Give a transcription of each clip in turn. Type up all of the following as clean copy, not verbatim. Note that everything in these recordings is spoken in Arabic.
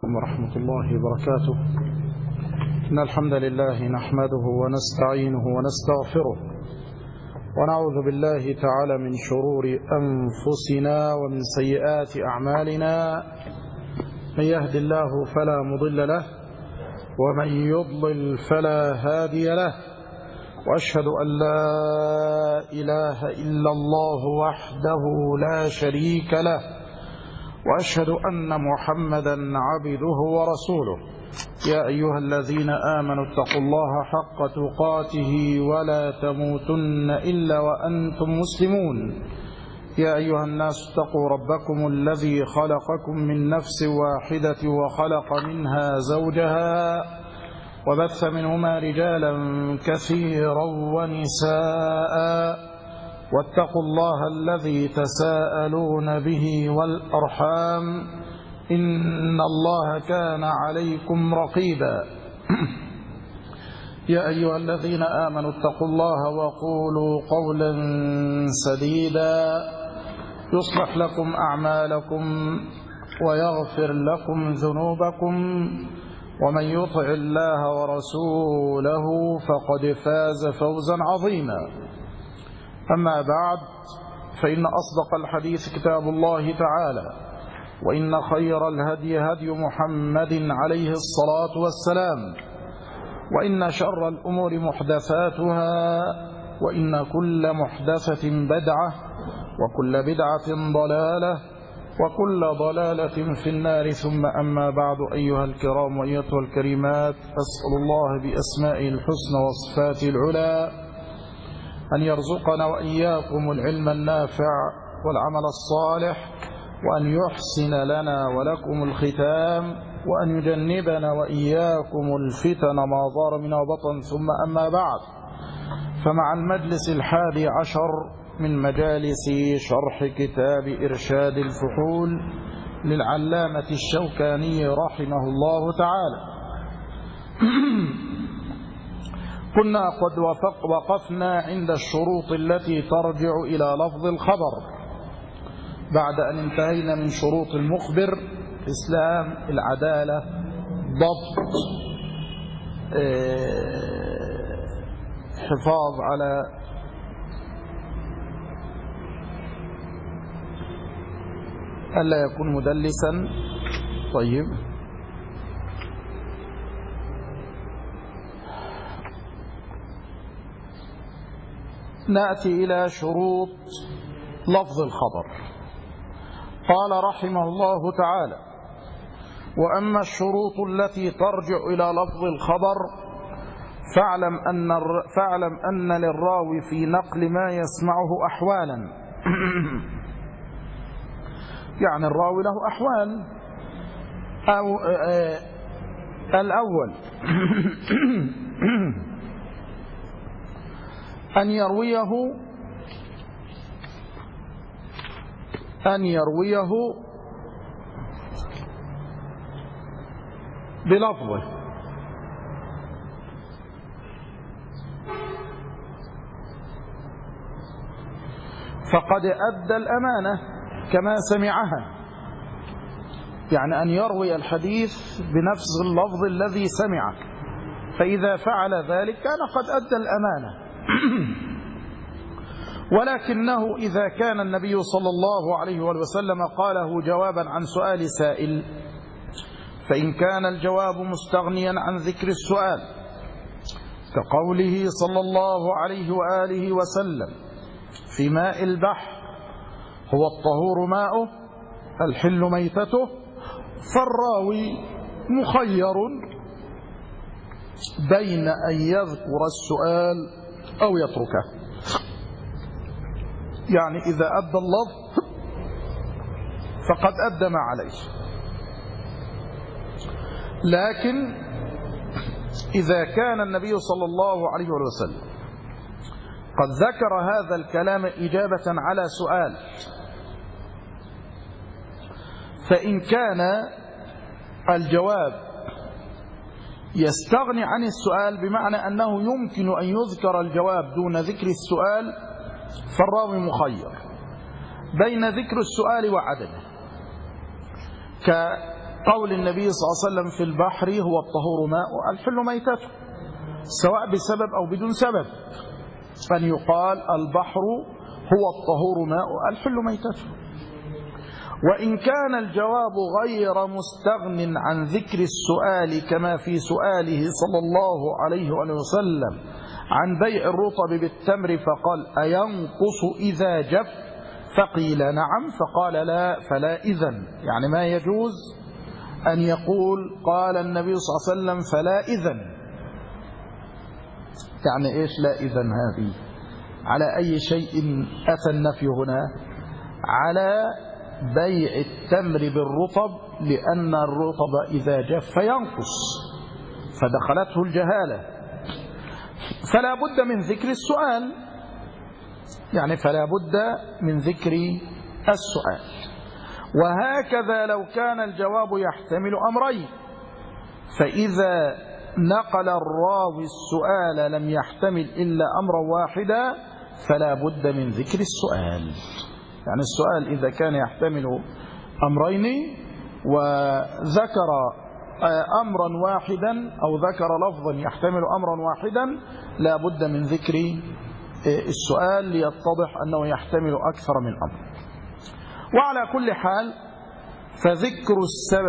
عليكم ورحمة الله وبركاته. إن الحمد لله نحمده ونستعينه ونستغفره ونعوذ بالله تعالى من شرور أنفسنا ومن سيئات أعمالنا. من يهد الله فلا مضل له ومن يضلل فلا هادي له، وأشهد أن لا إله إلا الله وحده لا شريك له، وأشهد أن محمدا عبده ورسوله. يا أيها الذين آمنوا اتقوا الله حق تقاته ولا تموتن إلا وأنتم مسلمون. يا أيها الناس اتقوا ربكم الذي خلقكم من نفس واحدة وخلق منها زوجها وبث منهما رجالا كثيرا ونساء، واتقوا الله الذي تساءلون به والأرحام إن الله كان عليكم رقيبا. يا أيها الذين آمنوا اتقوا الله وقولوا قولا سديدا يصلح لكم أعمالكم ويغفر لكم ذنوبكم، ومن يطع الله ورسوله فقد فاز فوزا عظيما. أما بعد، فإن أصدق الحديث كتاب الله تعالى، وإن خير الهدي هدي محمد عليه الصلاة والسلام، وإن شر الأمور محدثاتها، وإن كل محدثة بدعة، وكل بدعة ضلالة، وكل ضلالة في النار. ثم أما بعد، أيها الكرام وأيتها الكريمات، أسأل الله بأسمائه الحسنى وصفاته العلى أن يرزقنا وإياكم العلم النافع والعمل الصالح، وأن يحسن لنا ولكم الختام، وأن يجنبنا وإياكم الفتن ما ظهر منها وبطن. ثم أما بعد، فمع المجلس 11 من مجالس شرح كتاب إرشاد الفحول للعلامة الشوكاني رحمه الله تعالى، كنا قد وقفنا عند الشروط التي ترجع إلى لفظ الخبر، بعد أن انتهينا من شروط المخبر: إسلام، العدالة، ضبط، حفاظ على ألا يكون مدلسا. طيب، نأتي إلى شروط لفظ الخبر. قال رحمه الله تعالى: وأما الشروط التي ترجع إلى لفظ الخبر فاعلم أن للراوي في نقل ما يسمعه أحوالا. يعني الراوي له أحوال. أو الأول أن يرويه بلفظه، فقد أدى الأمانة كما سمعها، يعني أن يروي الحديث بنفس اللفظ الذي سمعه، فإذا فعل ذلك كان قد أدى الأمانة. ولكنه إذا كان النبي صلى الله عليه وسلم قاله جوابا عن سؤال سائل، فإن كان الجواب مستغنيا عن ذكر السؤال، كقوله صلى الله عليه وآله وسلم: في ماء البحر هو الطهور ماؤه الحل ميتته، فالراوي مخير بين أن يذكر السؤال أو يتركه. يعني إذا أدى اللفظ فقد أدى ما عليه، لكن إذا كان النبي صلى الله عليه وسلم قد ذكر هذا الكلام إجابة على سؤال، فإن كان الجواب يستغني عن السؤال، بمعنى أنه يمكن أن يذكر الجواب دون ذكر السؤال، فالراوي مخير بين ذكر السؤال وعدمه. قول النبي صلى الله عليه وسلم في البحر هو الطهور ماء الحل ميتته، سواء بسبب أو بدون سبب، أن يقال البحر هو الطهور ماء الحل ميتته. وإن كان الجواب غير مستغن عن ذكر السؤال كما في سؤاله صلى الله عليه وسلم عن بيع الرطب بالتمر فقال أينقص إذا جف؟ فقيل نعم، فقال لا، فلا إذن. يعني ما يجوز أن يقول قال النبي صلى الله عليه وسلم فلا إذن. يعني إيش لا إذن هذه؟ على أي شيء أتى النفي هنا؟ على بيع التمر بالرطب، لأن الرطب إذا جف ينقص، فدخلته الجهالة، فلا بد من ذكر السؤال. يعني فلا بد من ذكر السؤال. وهكذا لو كان الجواب يحتمل أمرين، فإذا نقل الراوي السؤال لم يحتمل إلا أمرا واحدا فلا بد من ذكر السؤال. يعني السؤال إذا كان يحتمل أمرين وذكر أمرا واحدا أو ذكر لفظا يحتمل أمرا واحدا لا بد من ذكر السؤال ليتضح أنه يحتمل أكثر من أمر. وعلى كل حال فذكر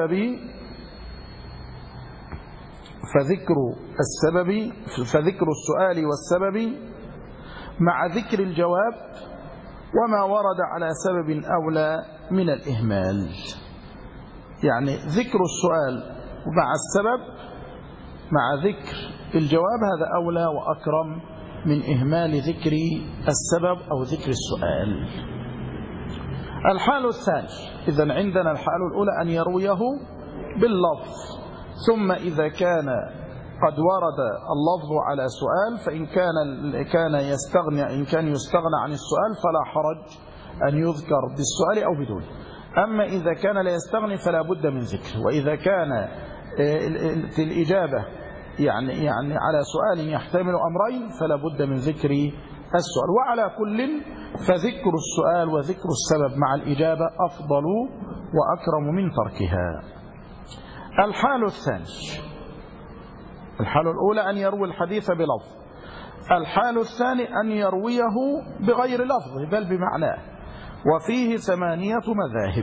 السؤال والسبب مع ذكر الجواب وما ورد على سبب أولى من الإهمال. يعني ذكر السؤال مع السبب مع ذكر الجواب هذا أولى وأكرم من إهمال ذكر السبب أو ذكر السؤال. الحال الثاني، إذن عندنا الحال الأولى أن يرويه باللفظ، ثم إذا كان قد ورد اللفظ على سؤال فإن كان يستغنى عن السؤال فلا حرج أن يذكر بالسؤال أو بدون. أما إذا كان لا يستغني فلا بد من ذكر. وإذا كان الإجابة يعني على سؤال يحتمل أمرين فلا بد من ذكر السؤال. وعلى كل فذكر السؤال وذكر السبب مع الإجابة أفضل وأكرم من تركها. الحال الثاني، الحال الأولى أن يروي الحديث بلفظ، الحال الثاني أن يرويه بغير لفظه بل بمعناه، وفيه 8 مذاهب.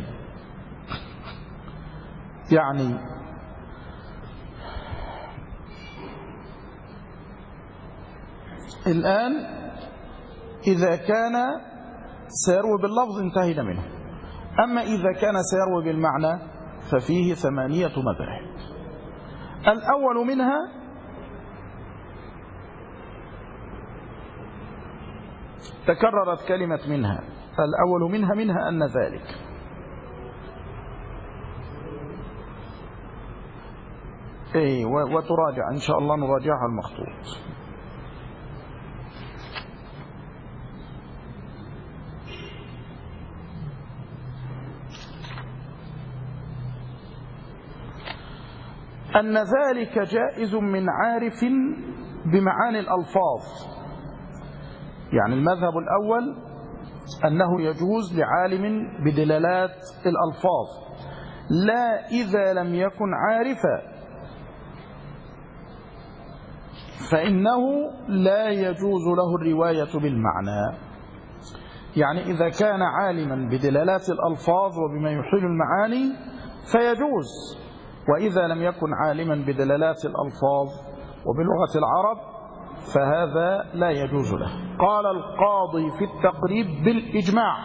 يعني الآن إذا كان سيروي باللفظ انتهينا منه، أما إذا كان سيروي بالمعنى ففيه 8 مذاهب. الأول منها تكررت كلمة منها، الأول منها أن ذلك وتراجع إن شاء الله، نراجعها المخطوط. أن ذلك جائز من عارف بمعاني الألفاظ. يعني المذهب الأول أنه يجوز لعالم بدلالات الألفاظ، لا إذا لم يكن عارفا فإنه لا يجوز له الرواية بالمعنى. يعني إذا كان عالما بدلالات الألفاظ وبما يحيل المعاني فيجوز، وإذا لم يكن عالما بدلالات الألفاظ وبلغة العرب فهذا لا يجوز له. قال القاضي في التقريب بالإجماع،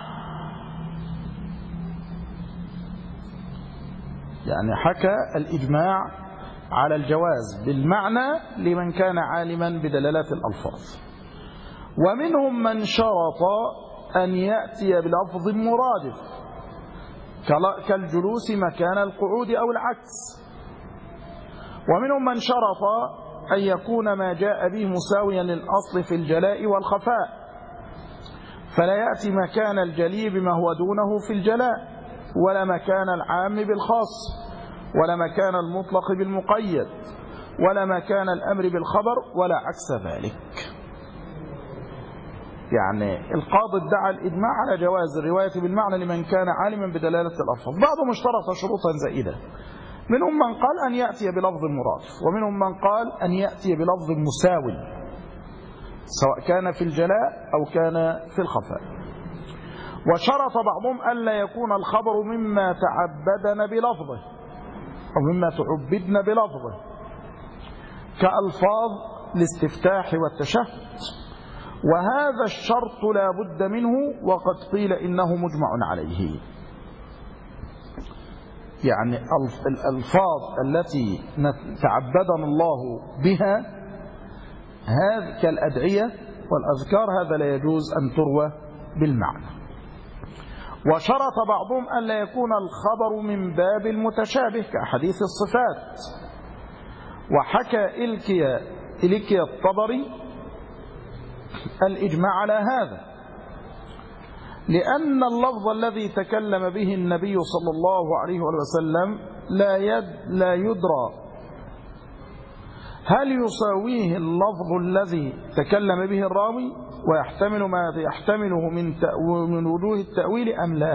يعني حكى الإجماع على الجواز بالمعنى لمن كان عالما بدلالات الألفاظ. ومنهم من شرط أن يأتي بلفظ مرادف كالجلوس مكان القعود أو العكس. ومنهم من شرط أن يكون ما جاء به مساويا للأصل في الجلاء والخفاء، فلا يأتي مكان الجلي بما هو دونه في الجلاء، ولا مكان العام بالخاص، ولا مكان المطلق بالمقيد، ولا مكان الأمر بالخبر، ولا عكس ذلك. يعني القاضي ادعى الإجماع على جواز الرواية بالمعنى لمن كان عالما بدلالة الألفاظ. بعضهم اشترط شروطا زائدة، منهم من قال أن يأتي بلفظ مرادف، ومنهم من قال أن يأتي بلفظ مساو سواء كان في الجلاء أو كان في الخفاء. وشرط بعضهم ألا يكون الخبر مما تعبدنا بلفظه أو مما تعبدنا بلفظه كألفاظ الاستفتاح والتشهد، وهذا الشرط لا بد منه، وقد قيل إنه مجمع عليه. يعني الألفاظ التي تعبدنا الله بها هذه كالأدعية والأذكار هذا لا يجوز أن تروى بالمعنى. وشرط بعضهم أن لا يكون الخبر من باب المتشابه كأحاديث الصفات. وحكى إلكي الطبري الإجماع على هذا، لأن اللفظ الذي تكلم به النبي صلى الله عليه وسلم لا يدرى هل يساويه اللفظ الذي تكلم به الراوي ويحتمل ما يحتمله من وجوه التأويل أم لا.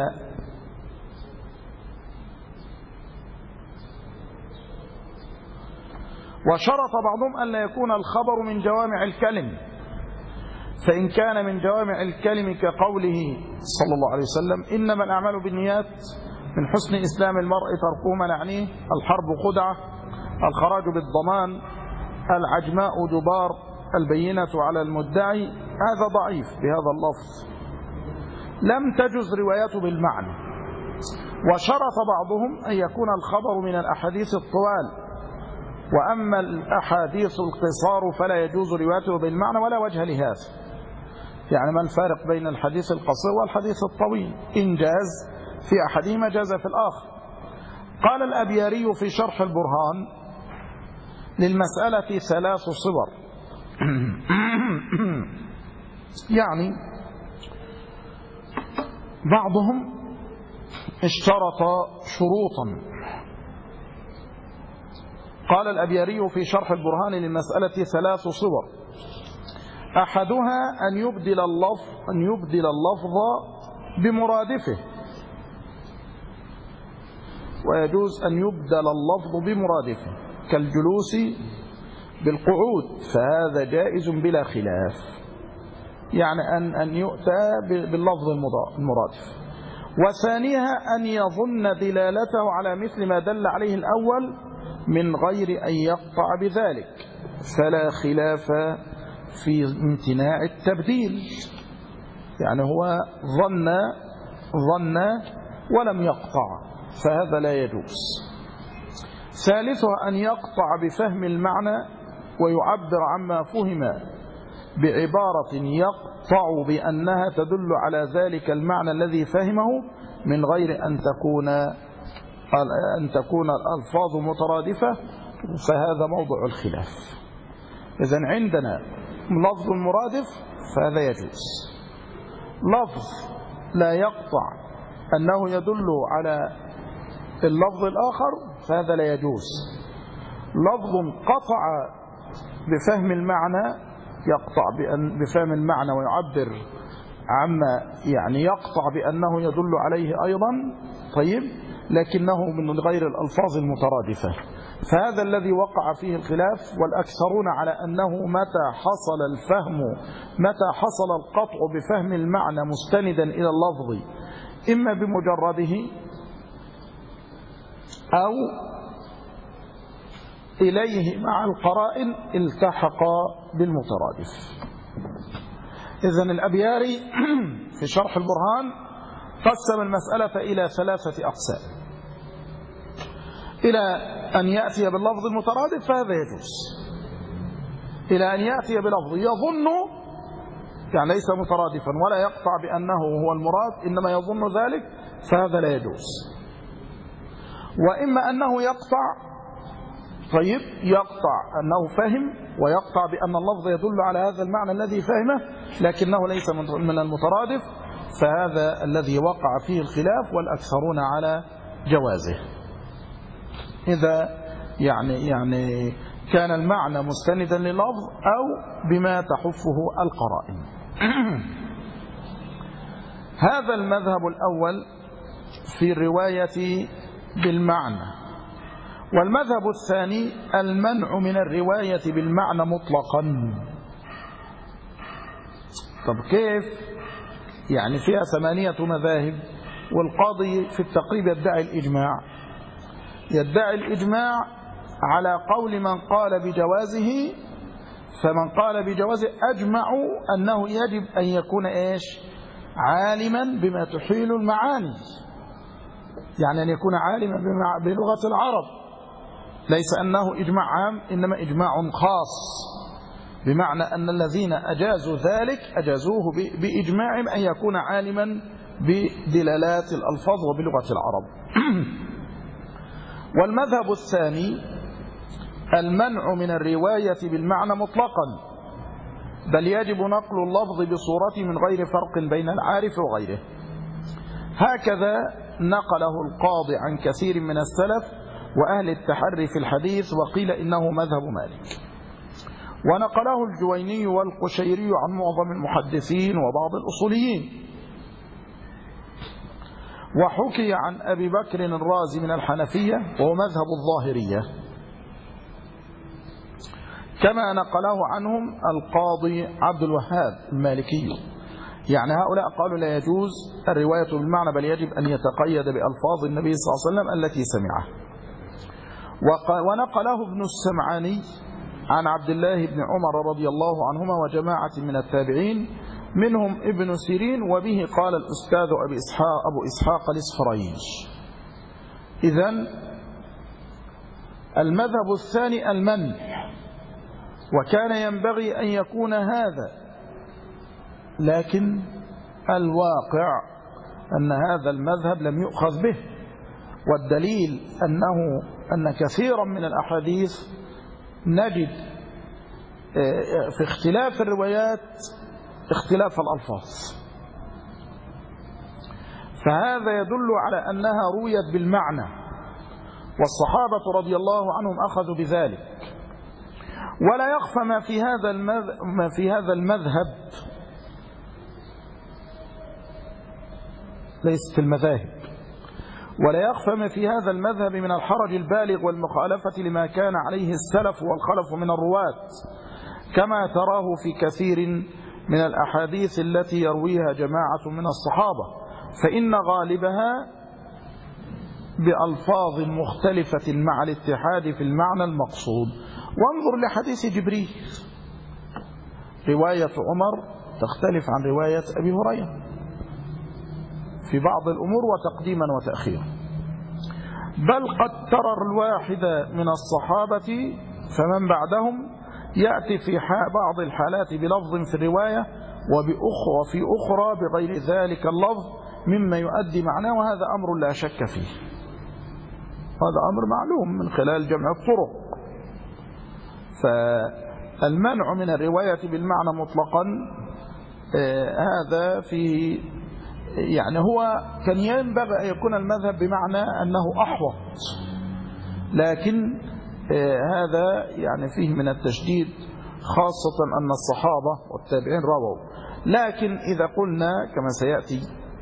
وشرط بعضهم أن لا يكون الخبر من جوامع الكلم، فإن كان من جوامع الكلم كقوله صلى الله عليه وسلم إنما الأعمال بالنيات، من حسن إسلام المرء تركه ما نعنيه، الحرب خدعة، الخراج بالضمان، العجماء جبار، البينة على المدعي، هذا ضعيف بهذا اللفظ لم تجز روايته بالمعنى. وشرط بعضهم أن يكون الخبر من الأحاديث الطوال، وأما الأحاديث القصار فلا يجوز روايته بالمعنى ولا وجه لهذا. يعني ما الفارق بين الحديث القصير والحديث الطويل؟ إن جاز في أحدهما جاز في الآخر. قال الأبياري في شرح البرهان للمسألة 3 صور. يعني بعضهم اشترط شروطا. قال الأبياري في شرح البرهان للمسألة 3 صور، أحدها أن يبدل اللفظ بمرادفه، ويجوز أن يبدل اللفظ بمرادفه كالجلوس بالقعود، فهذا جائز بلا خلاف، يعني أن يؤتى باللفظ المرادف. وثانيها أن يظن دلالته على مثل ما دل عليه الأول من غير أن يقطع بذلك، فلا خلاف في امتناع التبديل، يعني هو ظن ولم يقطع، فهذا لا يجوز. ثالثها أن يقطع بفهم المعنى ويعبر عما فهم بعبارة يقطع بأنها تدل على ذلك المعنى الذي فهمه من غير أن تكون الألفاظ مترادفة، فهذا موضع الخلاف. إذن عندنا لفظ المرادف فهذا يجوز، لفظ لا يقطع أنه يدل على اللفظ الآخر فهذا لا يجوز، لفظ قطع بفهم المعنى يقطع بفهم المعنى ويعبر عما يعني يقطع بأنه يدل عليه أيضا، طيب، لكنه من غير الألفاظ المترادفة، فهذا الذي وقع فيه الخلاف. والأكثرون على أنه متى حصل القطع بفهم المعنى مستندا إلى اللفظ إما بمجرده أو إليه مع القرائن التحق بالمترادف. إذن الأبياري في شرح البرهان قسم المسألة إلى 3 أقسام: إلى أن يأتي باللفظ المترادف فهذا يجوز، إلى أن يأتي بلفظ يظن يعني ليس مترادفا ولا يقطع بأنه هو المراد إنما يظن ذلك فهذا لا يجوز. وإما أنه يقطع، طيب، يقطع أنه فهم ويقطع بأن اللفظ يدل على هذا المعنى الذي فهمه لكنه ليس من المترادف، فهذا الذي وقع فيه الخلاف والأكثرون على جوازه. إذا يعني كان المعنى مستندا لللفظ أو بما تحفه القرائن. هذا المذهب الأول في الرواية بالمعنى. والمذهب الثاني المنع من الرواية بالمعنى مطلقا. طب كيف؟ يعني فيها 8 مذاهب، والقاضي في التقريب يدعي الإجماع على قول من قال بجوازه، فمن قال بجوازه أجمعوا أنه يجب أن يكون عالما بما تحيل المعاني، يعني أن يكون عالما بلغة العرب، ليس أنه إجماع عام إنما إجماع خاص، بمعنى أن الذين أجازوا ذلك أجازوه بإجماعهم أن يكون عالما بدلالات الألفاظ وبلغة العرب. والمذهب الثاني المنع من الرواية بالمعنى مطلقا، بل يجب نقل اللفظ بصورته من غير فرق بين العارف وغيره. هكذا نقله القاضي عن كثير من السلف وأهل التحري في الحديث، وقيل إنه مذهب مالك. ونقله الجويني والقشيري عن معظم المحدثين وبعض الأصوليين. وحكي عن أبي بكر الرازي من الحنفية وهو مذهب الظاهرية، كما نقله عنهم القاضي عبد الوهاب المالكي. يعني هؤلاء قالوا لا يجوز الرواية بالمعنى، بل يجب أن يتقيد بألفاظ النبي صلى الله عليه وسلم التي سمعها. ونقله ابن السمعاني عن عبد الله بن عمر رضي الله عنهما وجماعة من التابعين منهم ابن سيرين، وبه قال الأستاذ أبو إسحاق الإسفرايني. إذن المذهب الثاني المنع، وكان ينبغي أن يكون هذا، لكن الواقع أن هذا المذهب لم يؤخذ به، والدليل أن كثيرا من الأحاديث نجد في اختلاف الروايات اختلاف الألفاظ، فهذا يدل على أنها رويت بالمعنى، والصحابة رضي الله عنهم أخذوا بذلك. ولا يخفى ما في هذا المذهب، ليست المذاهب، ولا يخفى ما في هذا المذهب من الحرج البالغ والمخالفة لما كان عليه السلف والخلف من الرواة، كما تراه في كثير من الأحاديث التي يرويها جماعة من الصحابة، فإن غالبها بألفاظ مختلفة مع الاتحاد في المعنى المقصود. وانظر لحديث جبريل، رواية عمر تختلف عن رواية أبي هريرة في بعض الأمور وتقديما وتأخيرا، بل قد ترى الواحد من الصحابة فمن بعدهم يأتي في بعض الحالات بلفظ في الرواية وفي أخرى بغير ذلك اللفظ مما يؤدي معناه، وهذا أمر لا شك فيه، هذا أمر معلوم من خلال جمع الطرق. فالمنع من الرواية بالمعنى مطلقا هذا فيه، يعني هو كان ينبغي أن يكون المذهب بمعنى أنه أحوط، لكن هذا يعني فيه من التشديد، خاصة أن الصحابة والتابعين رووا. لكن إذا قلنا كما سيأتي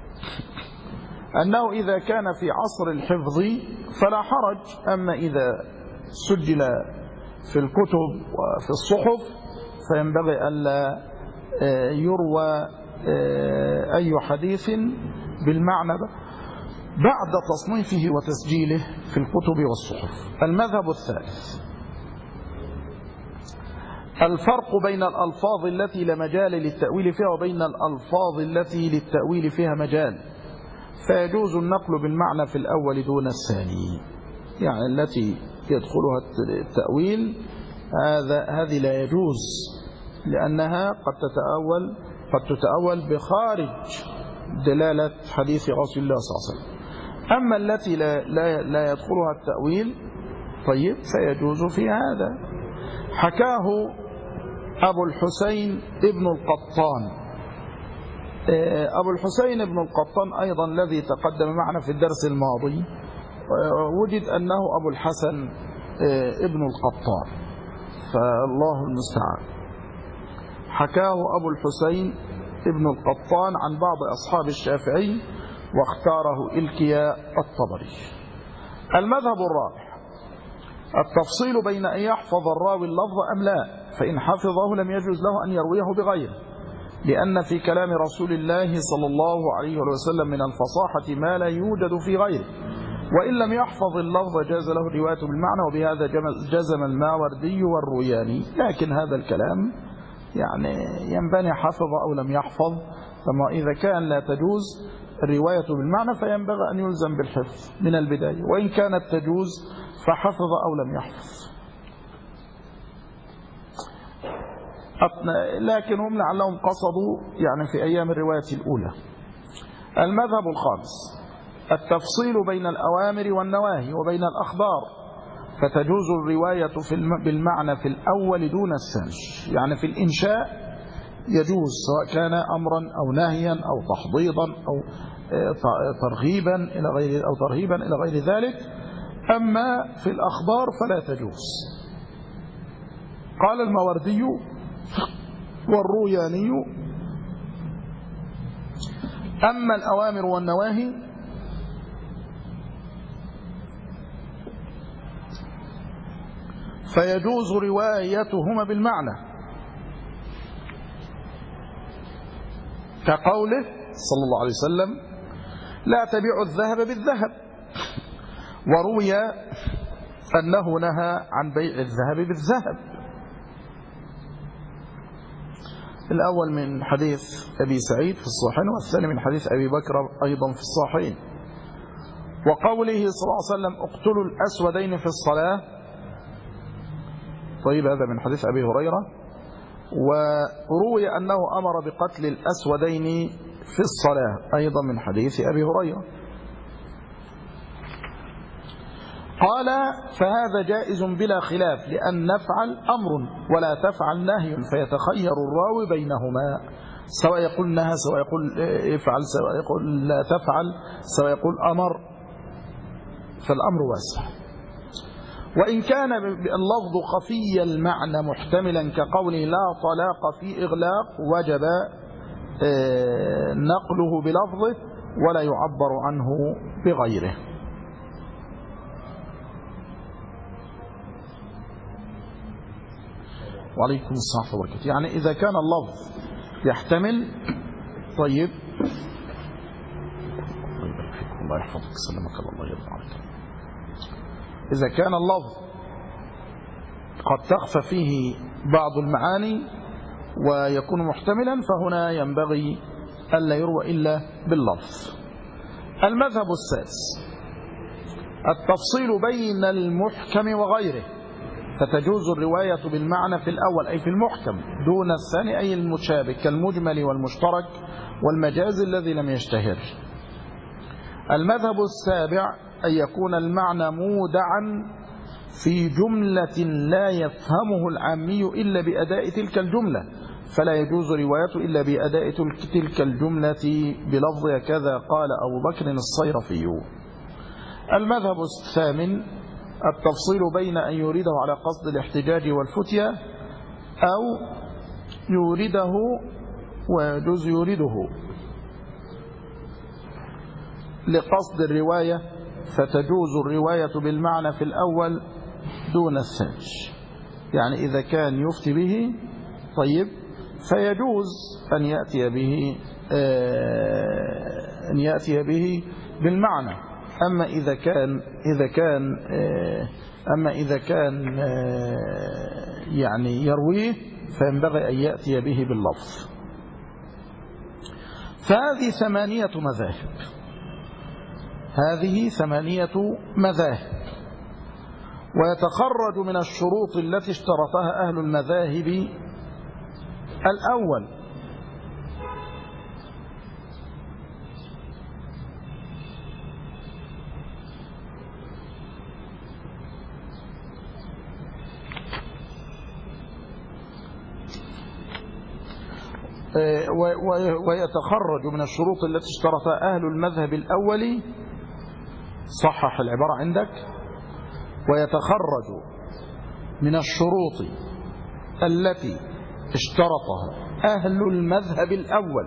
أنه إذا كان في عصر الحفظ فلا حرج، أما إذا سجل في الكتب وفي الصحف فينبغي ألا يروى أي حديث بالمعنى بعد تصنيفه وتسجيله في الكتب والصحف. المذهب الثالث الفرق بين الألفاظ التي لا مجال للتأويل فيها وبين الألفاظ التي للتأويل فيها مجال، فيجوز النقل بالمعنى في الأول دون الثاني، يعني التي يدخلها التأويل هذه لا يجوز، لأنها قد تتأول بخارج دلالة حديث رسول الله صلى الله عليه وسلم. أما التي لا يدخلها التأويل طيب فيجوز في هذا. حكاه أبو الحسين ابن القطان. أبو الحسين ابن القطان أيضا الذي تقدم معنا في الدرس الماضي وجد أنه أبو الحسن ابن القطان، فالله المستعان. حكاه أبو الحسين ابن القطان عن بعض أصحاب الشافعي واختاره إلكيا الطبري. المذهب الرابع التفصيل بين أن يحفظ الراوي اللفظ أم لا، فإن حفظه لم يجوز له أن يرويه بغيره، لأن في كلام رسول الله صلى الله عليه وسلم من الفصاحة ما لا يوجد في غيره، وإن لم يحفظ اللفظ جاز له الرواية بالمعنى، وبهذا جزم الماوردي والروياني. لكن هذا الكلام يعني ينبني حفظ أو لم يحفظ، فما إذا كان لا تجوز الرواية بالمعنى فينبغي أن يلزم بالحفظ من البداية، وإن كانت تجوز فحفظ أو لم يحفظ. لكن هم لعلهم قصدوا يعني في أيام الرواية الأولى. المذهب الخامس التفصيل بين الأوامر والنواهي وبين الأخبار، فتجوز الرواية بالمعنى في الأول دون الثاني. يعني في الإنشاء يجوز سواء كان أمرا أو نهيا أو تحضيضا أو ترغيبا إلى غير ذلك. أما في الأخبار فلا تجوز. قال الماوردي والروياني: أما الأوامر والنواهي فيجوز روايتهما بالمعنى، كقوله صلى الله عليه وسلم: لا تبيع الذهب بالذهب. وروي أنه نهى عن بيع الذهب بالذهب. الأول من حديث أبي سعيد في الصحيحين، والثاني من حديث أبي بكر أيضا في الصحيحين. وقوله صلى الله عليه وسلم: اقتلوا الأسودين في الصلاة. طيب، هذا من حديث أبي هريرة. وروي أنه أمر بقتل الأسودين في الصلاة أيضا من حديث أبي هريرة. قال: فهذا جائز بلا خلاف، لأن نفعل أمر ولا تفعل نهي، فيتخير الراوي بينهما، سواء يقول نهى، سواء يقول افعل، سواء يقول لا تفعل، سواء يقول أمر، فالأمر واسع. وإن كان اللفظ خفي المعنى محتملا كقوله لا طلاق في إغلاق، وجب نقله بلفظه ولا يعبر عنه بغيره. وعليكم السلام وبركاته. يعني إذا كان اللفظ يحتمل، طيب الله يحفظك، سلمك الله يرضى عليك. إذا كان اللفظ قد تخفى فيه بعض المعاني ويكون محتملا، فهنا ينبغي ألا يروى إلا باللفظ. المذهب السادس التفصيل بين المحكم وغيره، فتجوز الرواية بالمعنى في الأول أي في المحكم دون الثاني أي المتشابه، كالمجمل والمشترك والمجاز الذي لم يشتهر. المذهب السابع أن يكون المعنى مودعا في جملة لا يفهمه العامي إلا بأداء تلك الجملة، فلا يجوز روايته إلا بأداء تلك الجملة بلفظ كذا قال أبو بكر الصيرفي. المذهب الثامن التفصيل بين أن يورده على قصد الاحتجاج والفتية أو يورده ويجوز يورده لقصد الرواية، فتجوز الرواية بالمعنى في الأول دون الثاني. يعني إذا كان يفتي به طيب فيجوز أن يأتي به بالمعنى. أما إذا كان يعني يرويه فينبغي أن يأتي به باللفظ. فهذه ثمانية مذاهب، ويتخرج من الشروط التي اشترطها أهل المذاهب: الأول ويتخرج من الشروط التي اشترطها أهل المذهب الأول، صحح العبارة عندك، ويتخرج من الشروط التي اشترطها أهل المذهب الأول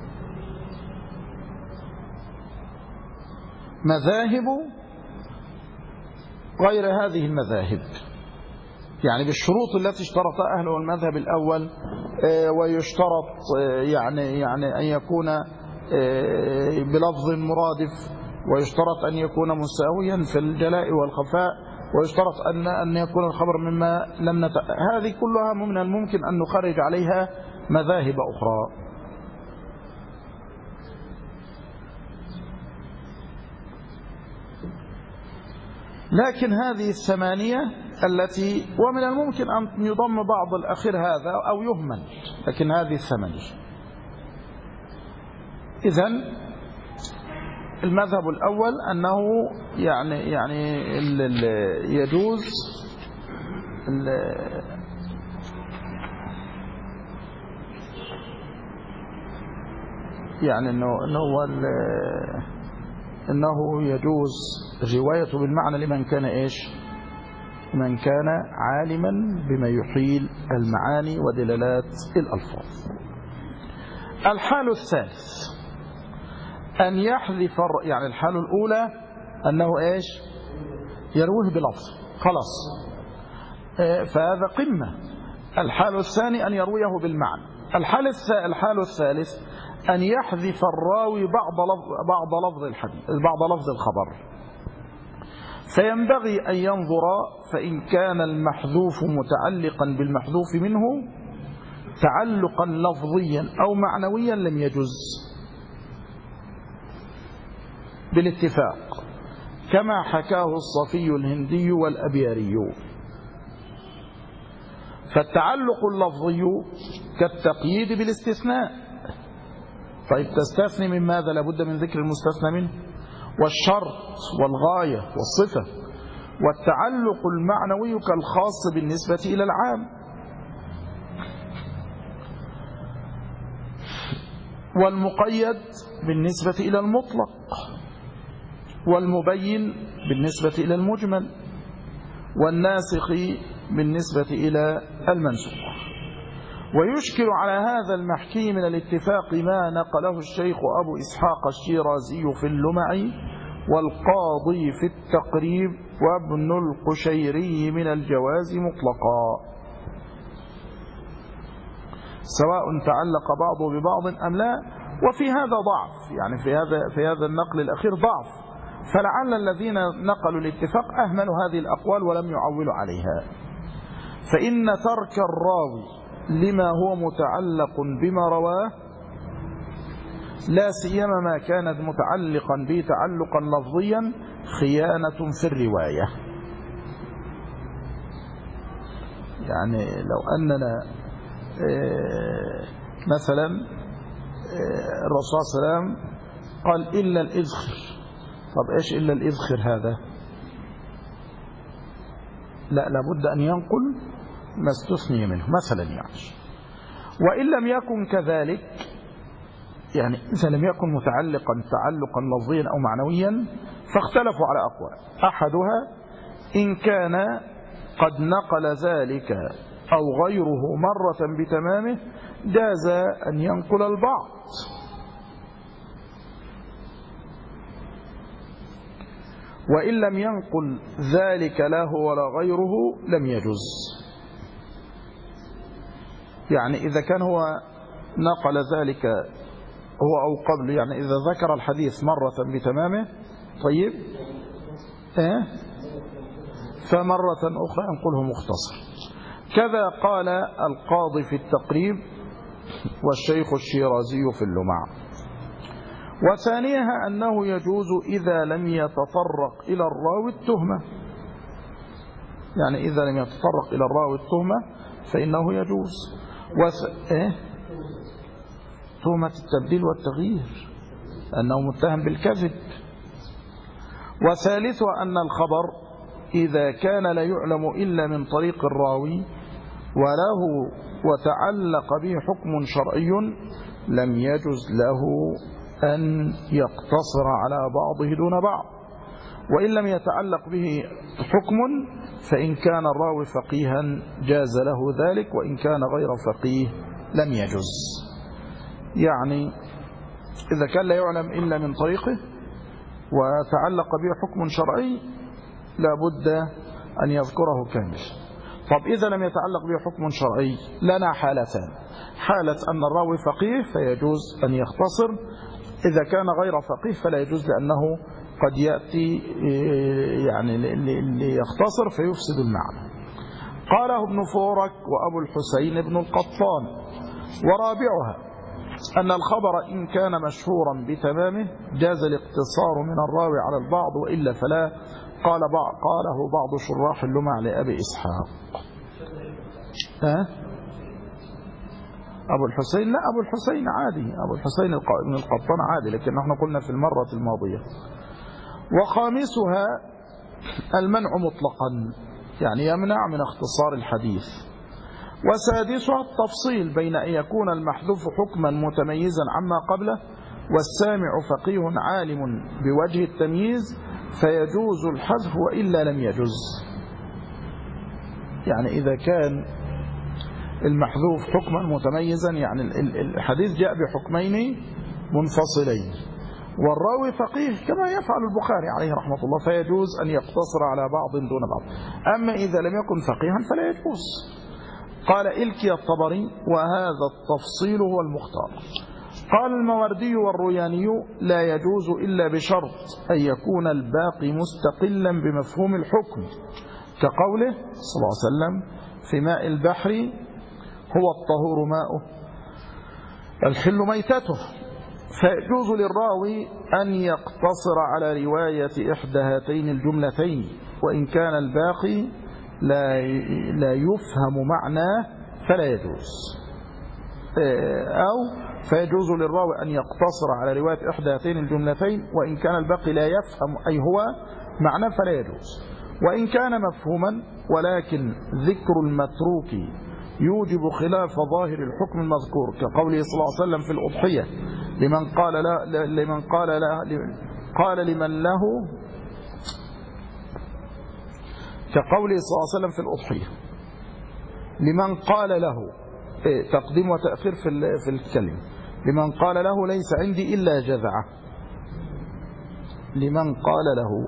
مذاهب غير هذه المذاهب، يعني بالشروط التي اشترطها أهل المذهب الأول. ويشترط يعني أن يكون بلفظ مرادف، ويشترط أن يكون مساويا في الجلاء والخفاء، ويشترط أن يكون الخبر مما لم هذه كلها من الممكن أن نخرج عليها مذاهب أخرى. لكن هذه الثمانية التي ومن الممكن أن يضم بعض الأخير هذا أو يهمل، لكن هذه الثمانية. إذن المذهب الأول أنه يعني يجوز يعني أنه يجوز الرواية بالمعنى لمن كان إيش؟ من كان عالما بما يحيل المعاني ودلالات الألفاظ. الحال الثالث أن يحذف، يعني الحالة الأولى أنه إيش؟ يرويه بلفظ خلاص، فهذا قمة. الحال الثاني أن يرويه بالمعنى. الحال الثالث أن يحذف الراوي بعض لفظ الحديث، بعض لفظ الخبر، فينبغي أن ينظر، فإن كان المحذوف متعلقا بالمحذوف منه تعلقا لفظيا أو معنويا لم يجز بالاتفاق، كما حكاه الصفي الهندي والأبياري. فالتعلق اللفظي كالتقييد بالاستثناء. طيب تستثني من ماذا؟ لابد من ذكر المستثنى منه، والشرط والغاية والصفة. والتعلق المعنوي كالخاص بالنسبة إلى العام، والمقيد بالنسبة إلى المطلق، والمبين بالنسبة إلى المجمل، والناسخ بالنسبة إلى المنسوخ. ويشكل على هذا المحكي من الاتفاق ما نقله الشيخ أبو إسحاق الشيرازي في اللمع، والقاضي في التقريب، وابن القشيري من الجواز مطلقا، سواء تعلق بعضه ببعض أم لا. وفي هذا ضعف، يعني في هذا النقل الأخير ضعف، فلعل الذين نقلوا الاتفاق أهملوا هذه الأقوال ولم يعولوا عليها. فإن ترك الراوي لما هو متعلق بما رواه، لا سيما ما كانت متعلقا به تعلقا لفظيا، خيانة في الرواية. يعني لو أننا مثلا الرسول صلى الله عليه وسلم قال إلا الإذخر، طب إيش إلا الإذخر هذا؟ لا، لابد أن ينقل ما استثني منه مثلا يعني. وإن لم يكن كذلك، يعني إذا لم يكن متعلقا تعلقا لفظيا أو معنويا، فاختلفوا على أقوال. أحدها إن كان قد نقل ذلك أو غيره مرة بتمامه جاز أن ينقل البعض، وإن لم ينقل ذلك له ولا غيره لم يجز. يعني إذا كان هو نقل ذلك هو أو قبل، يعني إذا ذكر الحديث مرة بتمامه طيب، فمرة أخرى ينقله مختصر. كذا قال القاضي في التقريب والشيخ الشيرازي في اللمع. وثانيها أنه يجوز إذا لم يتطرق إلى الراوي التهمة، يعني إذا لم يتطرق إلى الراوي التهمة فإنه يجوز. تهمة التبديل والتغيير، أنه متهم بالكذب. وثالثها أن الخبر إذا كان لا يعلم إلا من طريق الراوي وله وتعلق به حكم شرعي لم يجز له أن يقتصر على بعضه دون بعض. وإن لم يتعلق به حكم فإن كان الراوي فقيها جاز له ذلك، وإن كان غير فقيه لم يجز. يعني إذا كان لا يعلم إلا من طريقه وتعلق به حكم شرعي لا بد أن يذكره كامل. طب إذا لم يتعلق به حكم شرعي لنا حالتان: حالة أن الراوي فقيه فيجوز أن يختصر، إذا كان غير فقيه فلا يجوز، لأنه قد يأتي يعني ليختصر فيفسد المعنى. قاله ابن فورك وأبو الحسين ابن القطان. ورابعها أن الخبر إن كان مشهورا بتمامه جاز الاقتصار من الراوي على البعض، وإلا فلا. قاله بعض شراح اللمع لأبي إسحاق. أبو الحسين لا، أبو الحسين عادي، أبو الحسين ابن القطان عادي، لكن نحن قلنا في المرة الماضية. وخامسها المنع مطلقا، يعني يمنع من اختصار الحديث. وسادسها التفصيل بين أن يكون المحذوف حكما متميزا عما قبله والسامع فقيه عالم بوجه التمييز فيجوز الحذف وإلا لم يجوز. يعني إذا كان المحذوف حكما متميزا، يعني الحديث جاء بحكمين منفصلين والراوي فقيه كما يفعل البخاري عليه رحمة الله، فيجوز أن يقتصر على بعض دون بعض. أما إذا لم يكن فقيها فلا يجوز. قال إلكي الطبري: وهذا التفصيل هو المختار. قال الموردي والروياني: لا يجوز إلا بشرط أن يكون الباقي مستقلا بمفهوم الحكم، كقوله صلى الله عليه وسلم: في ماء البحر هو الطهور ماؤه الحل ميتته. فيجوز للراوي أن يقتصر على رواية إحدى هاتين الجملتين وإن كان الباقي لا يفهم معناه فلا يجوز. أو فيجوز للراوي أن يقتصر على رواية إحدى هاتين الجملتين وإن كان الباقي لا يفهم أي هو معناه فلا يجوز. وإن كان مفهوما ولكن ذكر المتروك يوجب خلاف ظاهر الحكم المذكور، كقوله صلى الله عليه وسلم في الأضحية: لمن قال لمن له، كقوله صلى الله عليه وسلم في الأضحية: لمن قال له، تقديم وتأخير في الكلمة، لمن قال له ليس عندي إلا جذعة، لمن قال له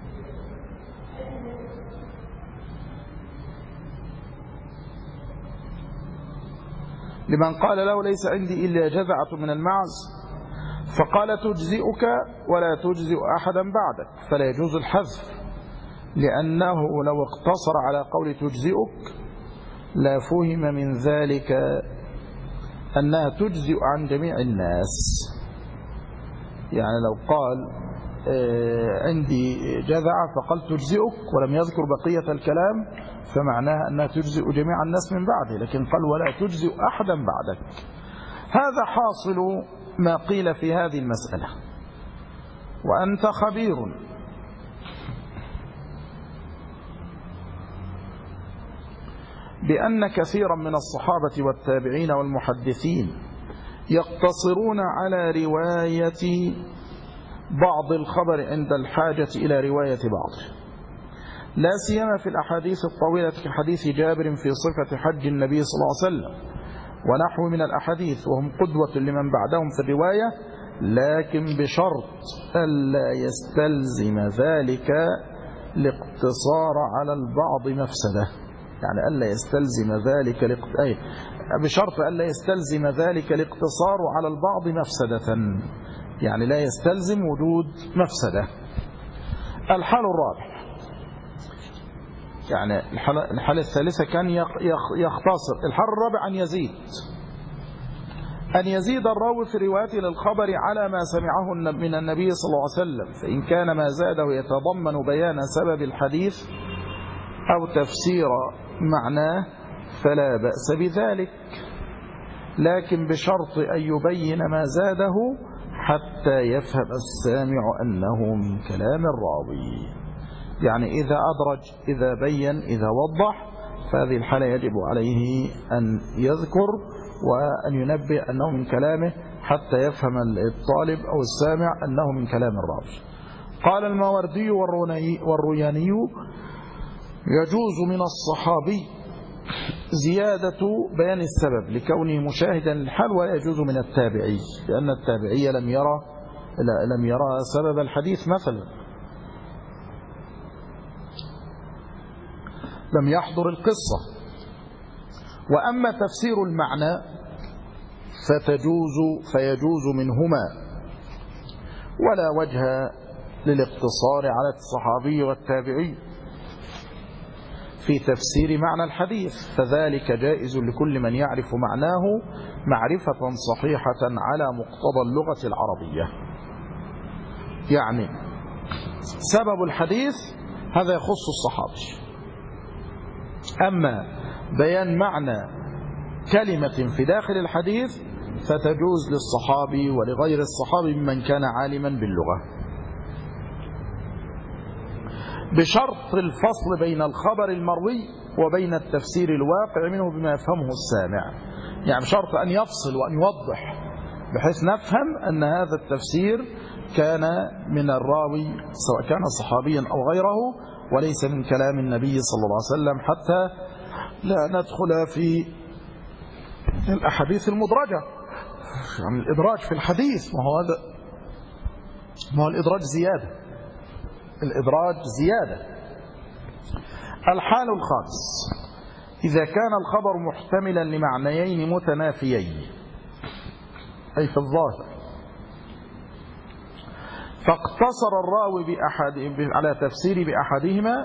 ليس عندي إلا جذعة من المعز فقال تجزئك ولا تجزئ أحدا بعدك، فلا يجوز الحذف، لأنه لو اقتصر على قول تجزئك لا فهم من ذلك أنها تجزئ عن جميع الناس. يعني لو قال عندي جذعة فقال تجزئك ولم يذكر بقية الكلام فمعناها أنها تجزئ جميع الناس من بعده، لكن قال ولا تجزئ أحدا بعدك. هذا حاصل ما قيل في هذه المسألة. وأنت خبير بأن كثيرا من الصحابة والتابعين والمحدثين يقتصرون على رواية بعض الخبر عند الحاجة إلى رواية بعضه، لا سيما في الأحاديث الطويلة كحديث جابر في صفة حج النبي صلى الله عليه وسلم ونحو من الأحاديث، وهم قدوة لمن بعدهم في الرواية، لكن بشرط ألا يستلزم ذلك الاقتصار على البعض مفسدة. يعني ألا يستلزم ذلك بشرط ألا يستلزم ذلك الاقتصار على البعض مفسدة، يعني لا يستلزم وجود مفسدة. الحال الرابع، يعني الحالة الثالثة كان يختصر. الحال الرابع أن يزيد الراوي في روايته للخبر على ما سمعه من النبي صلى الله عليه وسلم، فإن كان ما زاده يتضمن بيان سبب الحديث أو تفسير معناه فلا بأس بذلك، لكن بشرط أن يبين ما زاده حتى يفهم السامع أنه من كلام الراوي. يعني إذا أدرج، إذا بين، إذا وضح، فهذه الحالة يجب عليه أن يذكر وأن ينبه أنه من كلامه حتى يفهم الطالب أو السامع أنه من كلام الراوي. قال الماوردي والروياني: يجوز من الصحابي زيادة بيان السبب لكونه مشاهدا للحال، ولا يجوز من التابعي لأن التابعي لم يرى سبب الحديث مثلا. لم يحضر القصة. وأما تفسير المعنى فيجوز منهما، ولا وجه للاقتصار على الصحابي والتابعي في تفسير معنى الحديث، فذلك جائز لكل من يعرف معناه معرفة صحيحة على مقتضى اللغة العربية. يعني سبب الحديث هذا يخص الصحابي، أما بيان معنى كلمة في داخل الحديث فتجوز للصحابي ولغير الصحابي ممن كان عالما باللغة، بشرط الفصل بين الخبر المروي وبين التفسير الواقع منه بما يفهمه السامع. يعني بشرط أن يفصل وأن يوضح بحيث نفهم أن هذا التفسير كان من الراوي سواء كان صحابيا أو غيره، وليس من كلام النبي صلى الله عليه وسلم، حتى لا ندخل في الأحاديث المدرجة، يعني الإدراج في الحديث. ما هو الإدراج زيادة، الإدراج زيادة. الحال الخامس: إذا كان الخبر محتملا لمعنيين متنافيين، أي في الظاهر، فاقتصر الراوي على تفسير بأحدهما،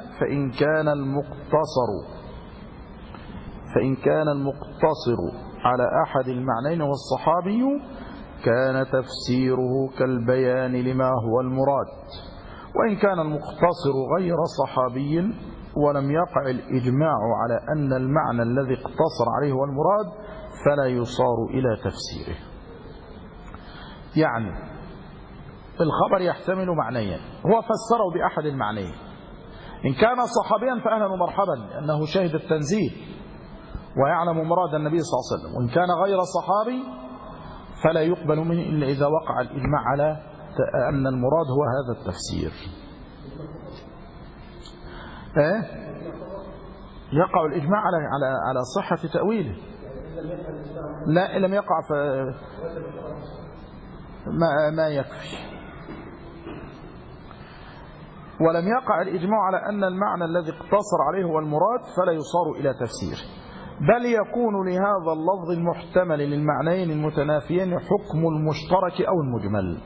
فإن كان المقتصر على أحد المعنيين والصحابي كان تفسيره كالبيان لما هو المراد. وإن كان المقتصر غير صحابي ولم يقع الإجماع على أن المعنى الذي اقتصر عليه هو المراد فلا يصار إلى تفسيره. يعني الخبر يحتمل معنيين، هو فسره بأحد المعنيين، إن كان صحابيا فأهلا ومرحبا لأنه شاهد التنزيل ويعلم مراد النبي صلى الله عليه وسلم، وإن كان غير صحابي فلا يقبل منه إلا إذا وقع الإجماع على أن المراد هو هذا التفسير. يقع الإجماع على صحة تأويله. لا، لم يقع ما يكفي. ولم يقع الإجماع على أن المعنى الذي اقتصر عليه هو المراد فلا يصار إلى تفسيره، بل يكون لهذا اللفظ المحتمل للمعنيين المتنافيين حكم المشترك أو المجمل،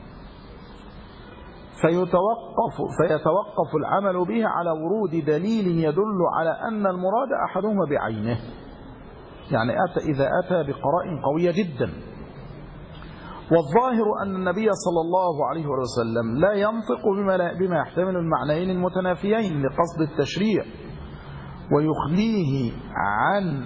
فيتوقف العمل به على ورود دليل يدل على أن المراد أحدهما بعينه. يعني إذا أتى بقرائن قوية جدا. والظاهر أن النبي صلى الله عليه وسلم لا ينطق بما يحتمل المعنيين المتنافيين لقصد التشريع، ويخليه عن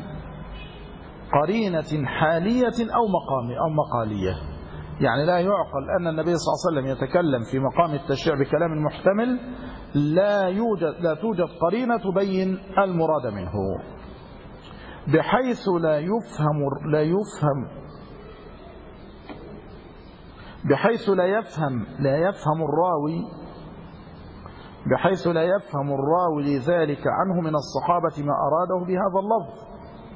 قرينة حالية أو مقالية. يعني لا يعقل أن النبي صلى الله عليه وسلم يتكلم في مقام التشريع بكلام محتمل لا توجد قرينة تبين المراد منه، بحيث لا يفهم الراوي لذلك عنه من الصحابة ما أراده بهذا اللفظ.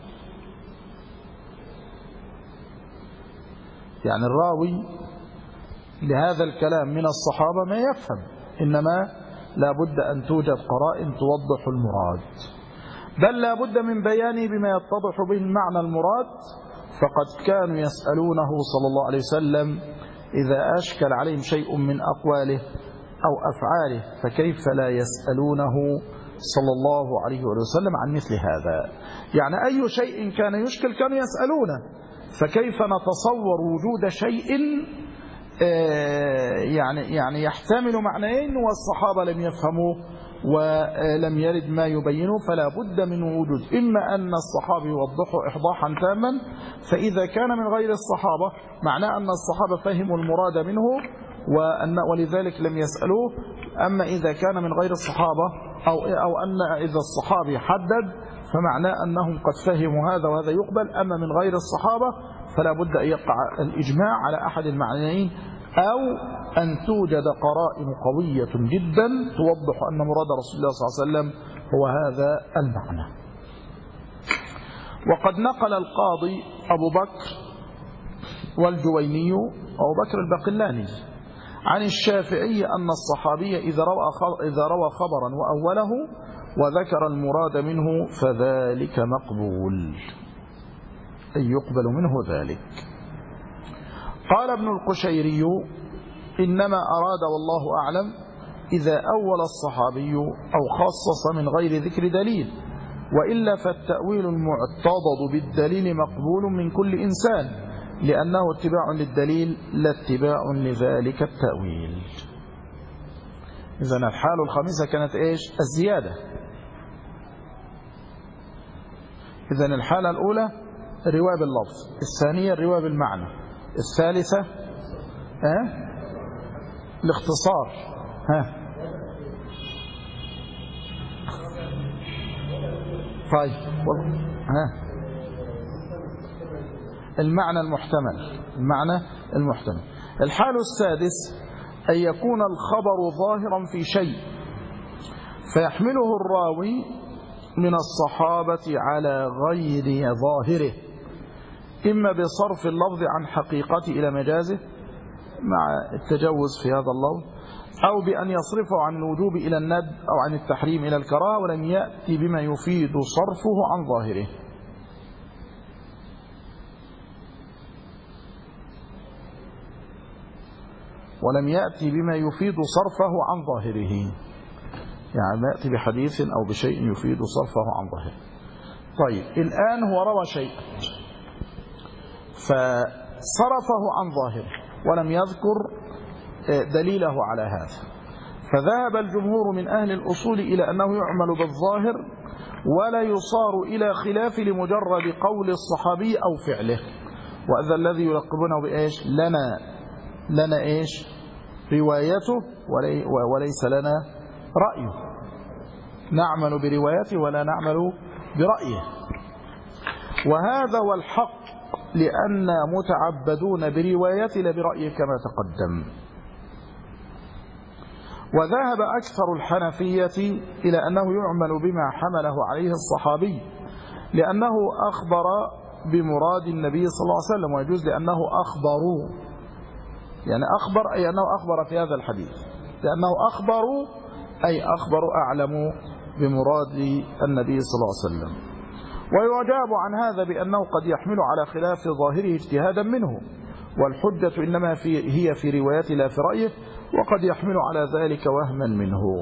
يعني الراوي لهذا الكلام من الصحابة ما يفهم، إنما لا بد أن توجد قرائن توضح المراد، بل لا بد من بيانه بما يتضح به المعنى المراد. فقد كانوا يسألونه صلى الله عليه وسلم إذا أشكل عليهم شيء من أقواله أو أفعاله، فكيف لا يسألونه صلى الله عليه وسلم عن مثل هذا؟ يعني أي شيء كان يشكل كانوا يسألونه، فكيف نتصور وجود شيء يعني يحتمل معنيين والصحابة لم يفهموا ولم يرد ما يبينه؟ فلا بد من وجود إما أن الصحابة يوضحوا إيضاحا تاما، فإذا كان من غير الصحابة معناه أن الصحابة فهموا المراد منه ولذلك لم يسألوه. أما إذا كان من غير الصحابة أو أن إذا الصحابي حدد فمعناه أنهم قد فهموا هذا وهذا يقبل. أما من غير الصحابة فلا بد أن يقع الإجماع على أحد المعنيين، أو أن توجد قرائن قوية جدا توضح أن مراد رسول الله صلى الله عليه وسلم هو هذا المعنى. وقد نقل القاضي أبو بكر والجويني أبو بكر الباقلاني عن الشافعي أن الصحابي إذا روى خبرا وأوله وذكر المراد منه فذلك مقبول، أي يقبل منه ذلك. قال ابن القشيري: إنما أراد والله أعلم إذا أول الصحابي أو خصص من غير ذكر دليل، وإلا فالتأويل المعتضد بالدليل مقبول من كل إنسان، لأنه اتباع للدليل لا اتباع لذلك التأويل. إذن الحالة الخامسة كانت إيش؟ الزيادة. إذن الحالة الأولى الرواية باللفظ، الثانية الرواية بالمعنى، الثالثة الاختصار. طيب المعنى المحتمل. الحال السادس أن يكون الخبر ظاهرا في شيء فيحمله الراوي من الصحابة على غير ظاهره، إما بصرف اللفظ عن حقيقته إلى مجازه مع التجوز في هذا اللفظ، أو بأن يصرفه عن الوجوب إلى الند أو عن التحريم إلى الكراهة، ولم يأتي بما يفيد صرفه عن ظاهره. يعني ما يأتي بحديث أو بشيء يفيد صرفه عن ظاهره. طيب الآن هو روى شيء فصرفه عن ظاهره ولم يذكر دليله على هذا، فذهب الجمهور من أهل الأصول إلى أنه يعمل بالظاهر ولا يصار إلى خلاف لمجرد قول الصحابي أو فعله. وهذا الذي يلقبونه بإيش؟ لنا إيش؟ روايته وليس لنا رأيه، نعمل بروايته ولا نعمل برأيه. وهذا هو الحق، لأن متعبدون بروايته لا برأيه كما تقدم. وذهب أكثر الحنفية إلى أنه يعمل بما حمله عليه الصحابي، لأنه أخبر بمراد النبي صلى الله عليه وسلم، ويجوز لأنه أخبروا، يعني أخبر أي أنه أخبر في هذا الحديث، لأنه أخبروا أي أخبروا أعلموا بمراد النبي صلى الله عليه وسلم. ويجاب عن هذا بأنه قد يحمل على خلاف ظاهره اجتهادا منه، والحجة إنما هي في روايته لا في رأيه، وقد يحمل على ذلك وهما منه.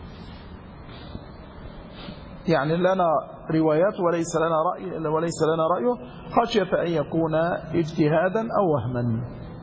يعني لنا روايات وليس لنا رأيه، خشية أن يكون اجتهادا أو وهما.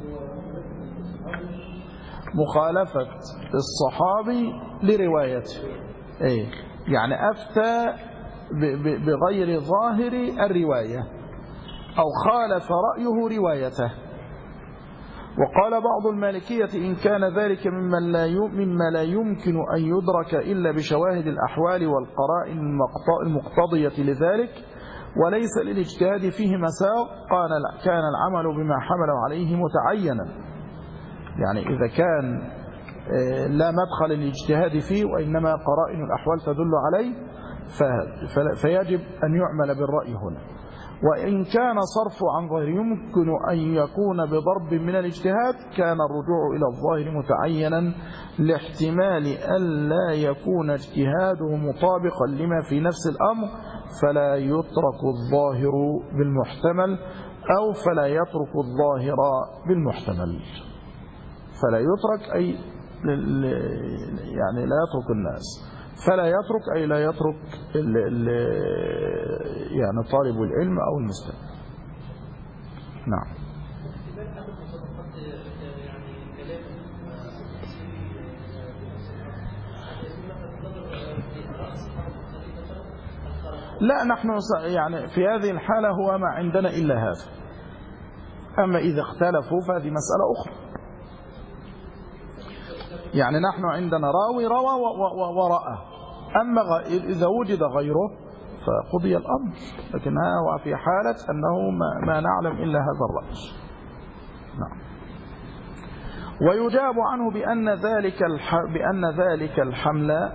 مخالفة الصحابي لروايته، يعني أفتى بغير ظاهر الرواية أو خالف رأيه روايته. وقال بعض المالكية إن كان ذلك مما لا يمكن أن يدرك إلا بشواهد الأحوال والقرائن المقتضية لذلك وليس للاجتهاد فيه مساق، كان العمل بما حمل عليه متعينا. يعني إذا كان لا مدخل للاجتهاد فيه وإنما قرائن الأحوال تدل عليه فيجب أن يعمل بالرأي هنا. وإن كان صرف عن ظاهر يمكن أن يكون بضرب من الاجتهاد، كان الرجوع إلى الظاهر متعينا لاحتمال ألا يكون اجتهاده مطابقا لما في نفس الأمر، فلا يترك الظاهر بالمحتمل أو فلا يترك الظاهر بالمحتمل. فلا يترك أي يعني لا يترك الناس، فلا يترك أي لا يترك يعني طالب العلم أو المستمع. نعم. لا، نحن يعني في هذه الحالة هو ما عندنا إلا هذا. أما إذا اختلفوا فهذه مسألة أخرى. يعني نحن عندنا راوي روى ورأى، أما إذا وجد غيره فقضي الأمر، لكن هو في حالة أنه ما نعلم إلا هذا الرأي. نعم. ويجاب عنه بأن ذلك الحمل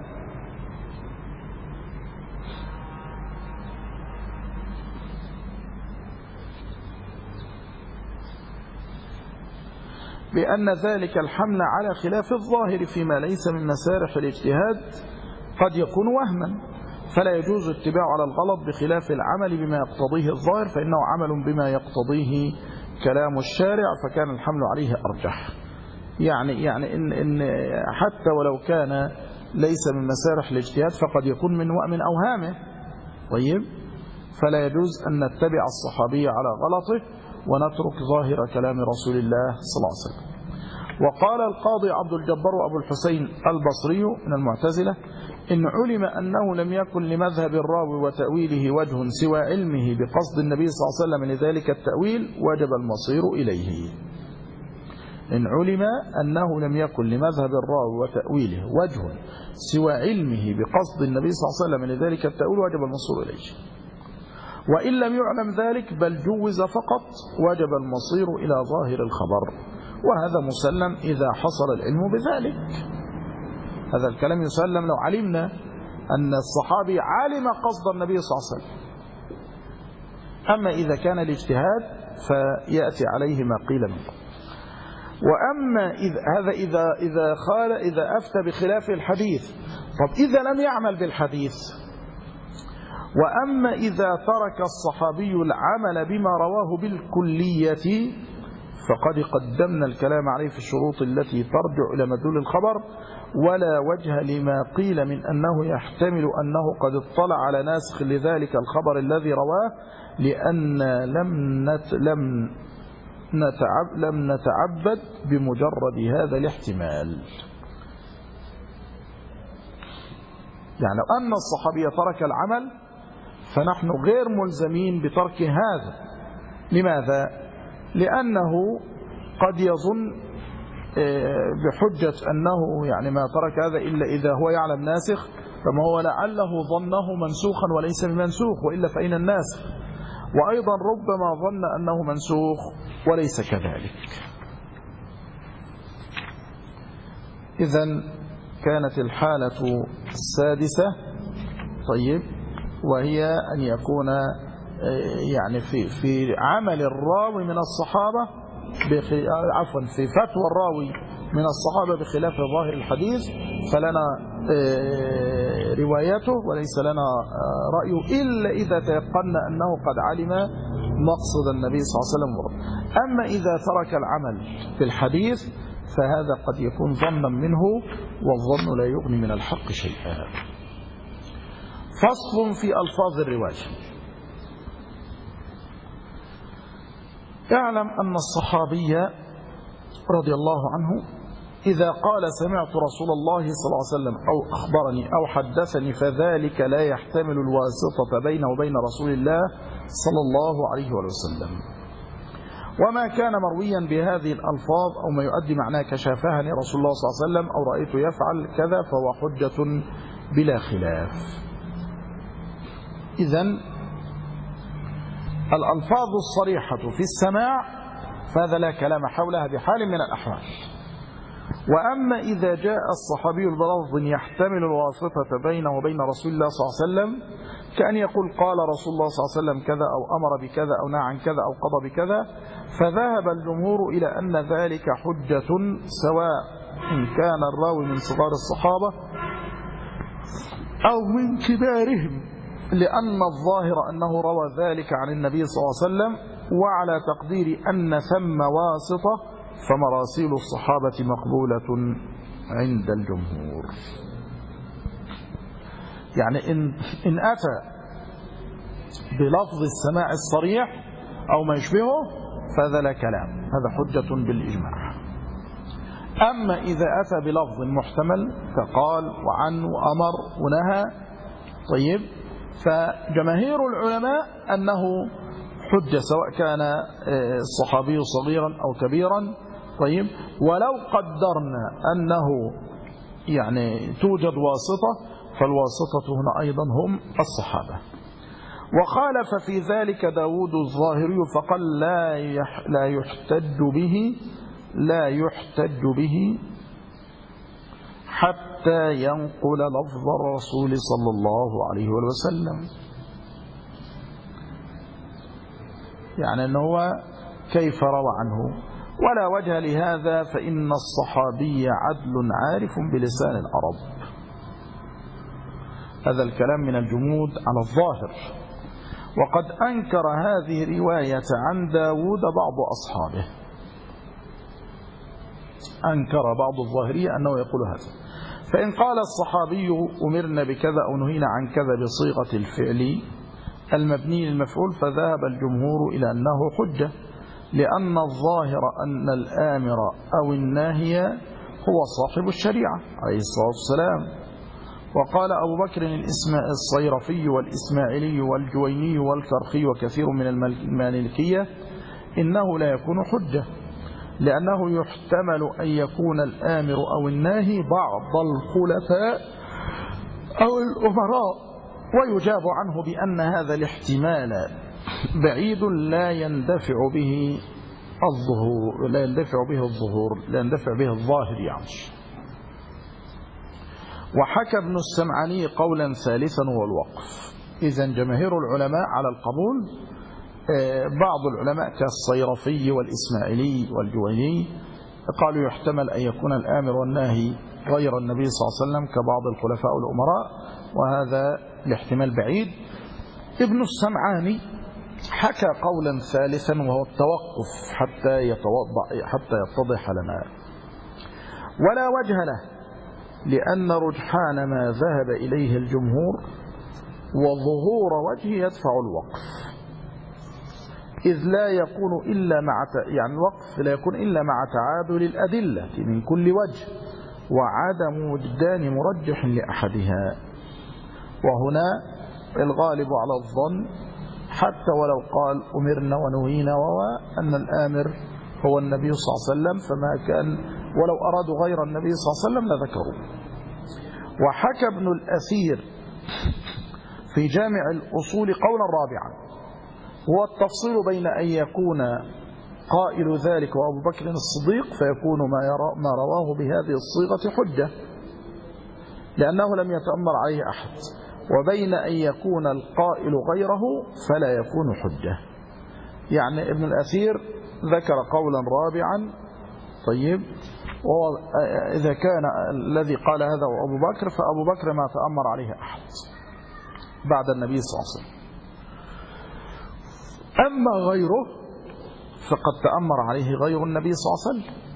على خلاف الظاهر فيما ليس من مسارح الاجتهاد قد يكون وهما، فلا يجوز اتباع على الغلط بخلاف العمل بما يقتضيه الظاهر، فإنه عمل بما يقتضيه كلام الشارع، فكان الحمل عليه أرجح. يعني إن حتى ولو كان ليس من مسارح الاجتهاد فقد يكون من أوهامه. طيب، فلا يجوز أن نتبع الصحابي على غلطه ونترك ظاهر كلام رسول الله صلى الله عليه وسلم. وقال القاضي عبد الجبار أبو الحسين البصري من المعتزلة: إن علم أنه لم يكن لمذهب الراوي وتأويله وجه سوى علمه بقصد النبي صلى الله عليه وسلم لذلك التأويل وجب المصير إليه. إن علم أنه لم يكن لمذهب الراوي وتأويله وجه سوى علمه بقصد النبي صلى الله عليه وسلم لذلك التأويل وجب المصير إليه. وإن لم يعلم ذلك بل جوز فقط وجب المصير إلى ظاهر الخبر، وهذا مسلم إذا حصل العلم بذلك. هذا الكلام يسلم لو علمنا أن الصحابي علم قصد النبي صلى الله عليه وسلم. أما إذا كان الاجتهاد فيأتي عليه ما قيل منه. وأما إذا أفتى بخلاف الحديث، طب إذا لم يعمل بالحديث. وأما إذا ترك الصحابي العمل بما رواه بالكلية فقد قدمنا الكلام عليه في الشروط التي ترجع إلى مدلول الخبر، ولا وجه لما قيل من أنه يحتمل أنه قد اطلع على ناسخ لذلك الخبر الذي رواه، لأن لم نتعبد بمجرد هذا الاحتمال. يعني أن الصحابي ترك العمل فنحن غير ملزمين بترك هذا. لماذا؟ لأنه قد يظن بحجة أنه يعني ما ترك هذا إلا إذا هو يعلم ناسخ، فما هو لعله ظنه منسوخا وليس بمنسوخ، وإلا فإن الناسخ. وأيضا ربما ظن أنه منسوخ وليس كذلك. إذن كانت الحالة السادسة، طيب، وهي أن يكون يعني في عمل الراوي من الصحابة في فتوى الراوي من الصحابة بخلاف ظاهر الحديث، فلنا روايته وليس لنا رأيه إلا إذا تيقنا أنه قد علم مقصد النبي صلى الله عليه وسلم. أما إذا ترك العمل في الحديث فهذا قد يكون ظنا منه، والظن لا يغني من الحق شيئا. فصل في ألفاظ الرواية. اعلم أن الصحابي رضي الله عنه إذا قال سمعت رسول الله صلى الله عليه وسلم أو أخبرني أو حدثني فذلك لا يحتمل الواسطة بينه وبين رسول الله صلى الله عليه وسلم. وما كان مرويا بهذه الألفاظ أو ما يؤدي معناه كشافهني رسول الله صلى الله عليه وسلم أو رأيت يفعل كذا فهو حجة بلا خلاف. إذن الألفاظ الصريحة في السماع فهذا لا كلام حولها بحال من الأحوال. وأما إذا جاء الصحابي بلفظ يحتمل الواسطة بينه وبين رسول الله صلى الله عليه وسلم كأن يقول قال رسول الله صلى الله عليه وسلم كذا أو أمر بكذا أو نهى عن كذا أو قضى بكذا، فذهب الجمهور إلى أن ذلك حجة سواء إن كان الراوي من صغار الصحابة أو من كبارهم، لأن الظاهر أنه روى ذلك عن النبي صلى الله عليه وسلم. وعلى تقدير أن ثم واسطة فمراسيل الصحابة مقبولة عند الجمهور. يعني إن أتى بلفظ السماع الصريح أو ما يشبهه فهذا لا كلام، هذا حجة بالإجماع. أما إذا أتى بلفظ محتمل كقال وعن وأمر ونهى، طيب، فجماهير العلماء أنه حجة سواء كان الصحابي صغيرا أو كبيرا. طيب، ولو قدرنا أنه يعني توجد واسطة فالواسطة هنا أيضا هم الصحابة. وخالف في ذلك داود الظاهري فقال لا يحتج به حتى ينقل لفظ الرسول صلى الله عليه وسلم. يعني أنه كيف روى عنه، ولا وجه لهذا فإن الصحابي عدل عارف بلسان العرب. هذا الكلام من الجمود على الظاهر. وقد أنكر هذه الرواية عن داود بعض أصحابه، أنكر بعض الظاهرية أنه يقول هذا. فإن قال الصحابي أمرنا بكذا أو نهينا عن كذا بصيغة الفعل المبني للمفعول فذهب الجمهور إلى أنه حجة، لأن الظاهر أن الآمر أو الناهي هو صاحب الشريعة عليه الصلاة والسلام. وقال أبو بكر الصيرفي والإسماعيلي والجويني والكرخي وكثير من المالكية إنه لا يكون حجة، لأنه يحتمل أن يكون الآمر أو الناهي بعض الخلفاء أو الأمراء، ويجاب عنه بأن هذا الاحتمال بعيد لا يندفع به الظهور، لا يندفع به الظاهر يعني. وحكى ابن السمعاني قولا ثالثا والوقف. إذن جماهير العلماء على القبول، بعض العلماء كالصيرفي والإسماعيلي والجويني قالوا يحتمل أن يكون الآمر والناهي غير النبي صلى الله عليه وسلم كبعض الخلفاء والأمراء، وهذا الاحتمال بعيد. ابن السمعاني حكى قولا ثالثا وهو التوقف حتى يتضح لنا، ولا وجه له، لأن رجحان ما ذهب إليه الجمهور وظهور وجه يدفع الوقف، إذ لا يكون إلا الوقف لا يكون إلا مع تعادل الأدلة من كل وجه وعدم وجدان مرجح لأحدها. وهنا الغالب على الظن حتى ولو قال أمرنا ونهينا أن الآمر هو النبي صلى الله عليه وسلم، فما كان ولو أرادوا غير النبي صلى الله عليه وسلم لذكروا. وحكى ابن الأثير في جامع الأصول قولا رابعا، هو التفصيل بين أن يكون قائل ذلك وأبو بكر الصديق فيكون ما رواه بهذه الصيغة حجة لأنه لم يتأمر عليه أحد، وبين أن يكون القائل غيره فلا يكون حجة. يعني ابن الأثير ذكر قولا رابعا. طيب، إذا كان الذي قال هذا وأبو بكر فأبو بكر ما تأمر عليه أحد بعد النبي صلى الله عليه وسلم، أما غيره فقد تأمر عليه غير النبي صلى الله عليه وسلم.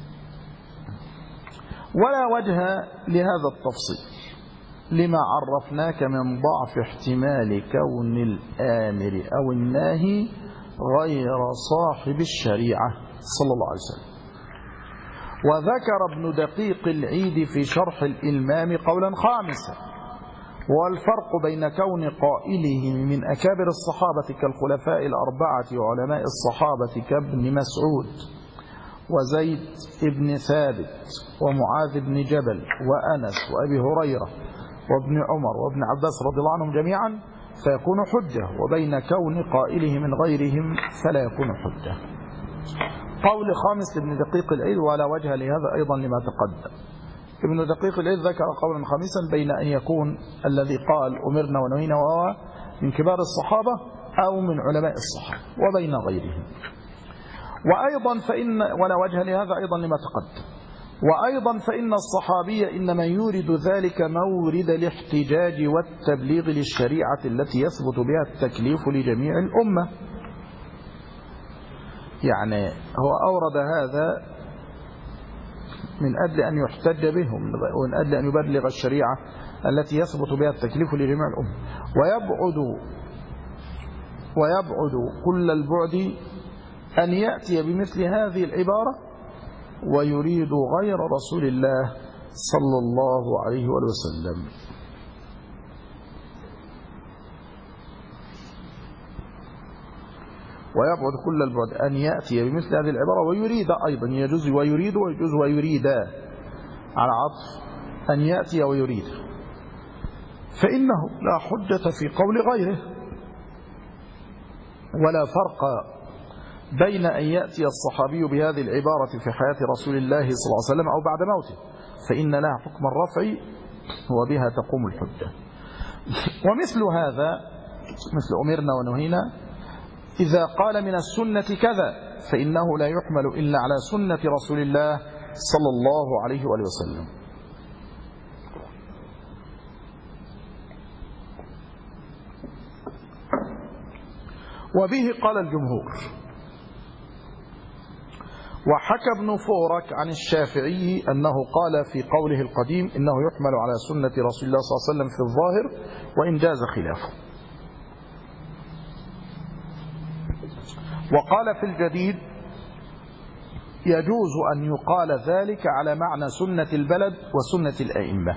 ولا وجه لهذا التفصيل لما عرفناك من ضعف احتمال كون الآمر أو الناهي غير صاحب الشريعة صلى الله عليه وسلم. وذكر ابن دقيق العيد في شرح الإلمام قولا خامسا، والفرق بين كون قائله من أكابر الصحابة كالخلفاء الأربعة وعلماء الصحابة كابن مسعود وزيد بن ثابت ومعاذ بن جبل وأنس وأبي هريرة وابن عمر وابن عباس رضي الله عنهم جميعا فيكون حجة، وبين كون قائله من غيرهم فلا يكون حجة. قول خامس لابن دقيق العيد ولا وجه لهذا أيضا لما تقدم. ابن دقيق العيد ذكر قولا خامسا بين أن يكون الذي قال أمرنا ونهينا وهو من كبار الصحابة أو من علماء الصحابة وبين غيرهم. وأيضا فإن ولا وجه لهذا أيضا لما تقدم. وأيضا فإن الصحابي إنما يورد ذلك مورد الاحتجاج والتبليغ للشريعة التي يثبت بها التكليف لجميع الأمة. يعني هو أورد هذا من أجل أن يحتج به ومن أجل أن يبلغ الشريعة التي يثبت بها التكليف لجميع الأمة، ويبعد كل البعد أن يأتي بمثل هذه العبارة ويريد غير رسول الله صلى الله عليه وسلم. ويبعد كل البعد أن يأتي بمثل هذه العبارة ويريد أيضا، يجوز ويريد ويجوز ويريدا على عطف أن يأتي ويريد، فإنه لا حجة في قول غيره، ولا فرق بين أن يأتي الصحابي بهذه العبارة في حياة رسول الله صلى الله عليه وسلم أو بعد موته، فإن لها حكم الرفع وبها تقوم الحجة. ومثل هذا مثل أمرنا ونهينا إذا قال من السنة كذا فإنه لا يحمل إلا على سنة رسول الله صلى الله عليه وسلم. وبه قال الجمهور. وحكى ابن فورك عن الشافعي أنه قال في قوله القديم إنه يحمل على سنة رسول الله صلى الله عليه وسلم في الظاهر وإن جاز خلافه. وقال في الجديد يجوز أن يقال ذلك على معنى سنة البلد وسنة الأئمة.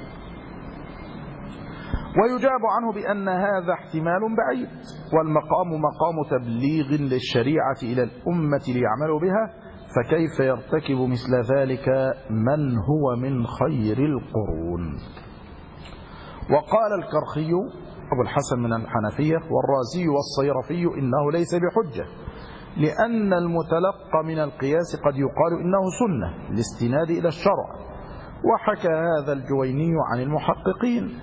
ويجاب عنه بأن هذا احتمال بعيد، والمقام مقام تبليغ للشريعة إلى الأمة ليعملوا بها، فكيف يرتكب مثل ذلك من هو من خير القرون. وقال الكرخي أبو الحسن من الحنفية والرازي والصيرفي إنه ليس بحجة، لأن المتلقى من القياس قد يقال إنه سنة لاستناد إلى الشرع. وحكى هذا الجويني عن المحققين.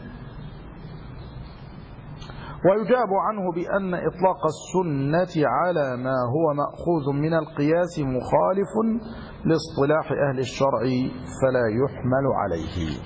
ويجاب عنه بأن إطلاق السنة على ما هو مأخوذ من القياس مخالف لاصطلاح أهل الشرع فلا يحمل عليه.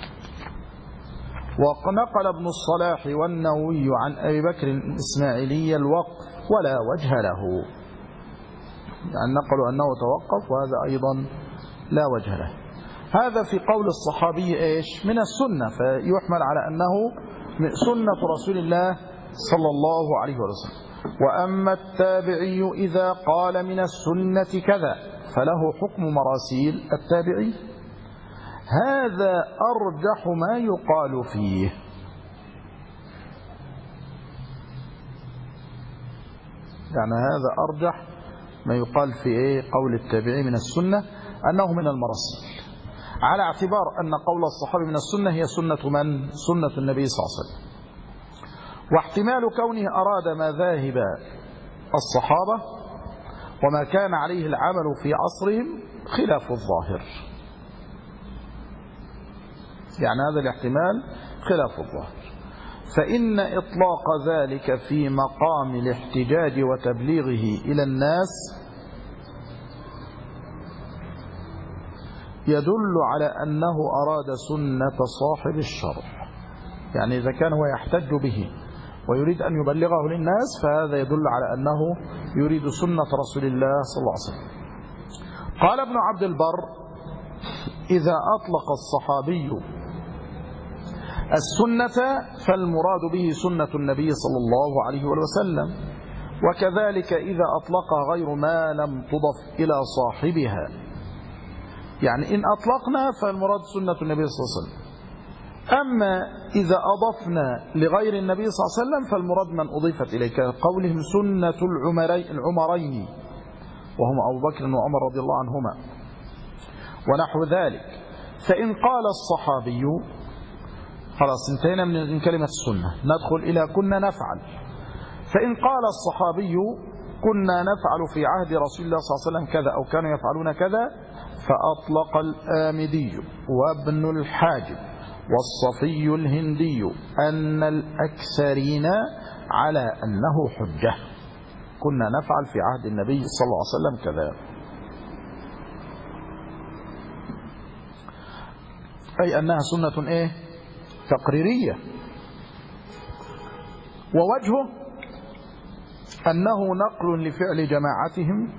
ونقل ابن الصلاح والنووي عن أبي بكر الإسماعيلي الوقف ولا وجه له، يعني نقلوا أنه توقف وهذا أيضا لا وجه له. هذا في قول الصحابي إيش من السنة، فيحمل على أنه سنة رسول الله صلى الله عليه وسلم. وأما التابعي إذا قال من السنة كذا فله حكم مراسيل التابعي. هذا أرجح ما يقال فيه. يعني هذا أرجح ما يقال في قول التابعي من السنة أنه من المراسيل، على اعتبار أن قول الصحابي من السنة هي سنة من؟ سنة النبي صلى الله عليه وسلم. واحتمال كونه أراد مذاهب الصحابة وما كان عليه العمل في عصرهم خلاف الظاهر، يعني هذا الاحتمال خلاف الظاهر. فإن إطلاق ذلك في مقام الاحتجاج وتبليغه إلى الناس يدل على أنه أراد سنة صاحب الشرع، يعني إذا كان هو يحتج به ويريد أن يبلغه للناس فهذا يدل على أنه يريد سنة رسول الله صلى الله عليه وسلم. قال ابن عبد البر إذا أطلق الصحابي السنة فالمراد به سنة النبي صلى الله عليه وسلم، وكذلك إذا أطلق غير ما لم تضف إلى صاحبها، يعني إن أطلقنا فالمراد سنة النبي صلى الله عليه وسلم. أما إذا أضفنا لغير النبي صلى الله عليه وسلم فالمراد من أضيفت إليك، قولهم سنة العمرين وهم أبو بكر وعمر رضي الله عنهما ونحو ذلك. فإن قال الصحابي خلاص انتهينا من كلمة السنة، ندخل إلى كنا نفعل. فإن قال الصحابي كنا نفعل في عهد رسول الله صلى الله عليه وسلم كذا أو كانوا يفعلون كذا، فأطلق الآمدي وابن الحاجب والصفي الهندي أن الأكثرين على أنه حجة، كنا نفعل في عهد النبي صلى الله عليه وسلم كذا، أي أنها سنة تقريرية. ووجهه أنه نقل لفعل جماعتهم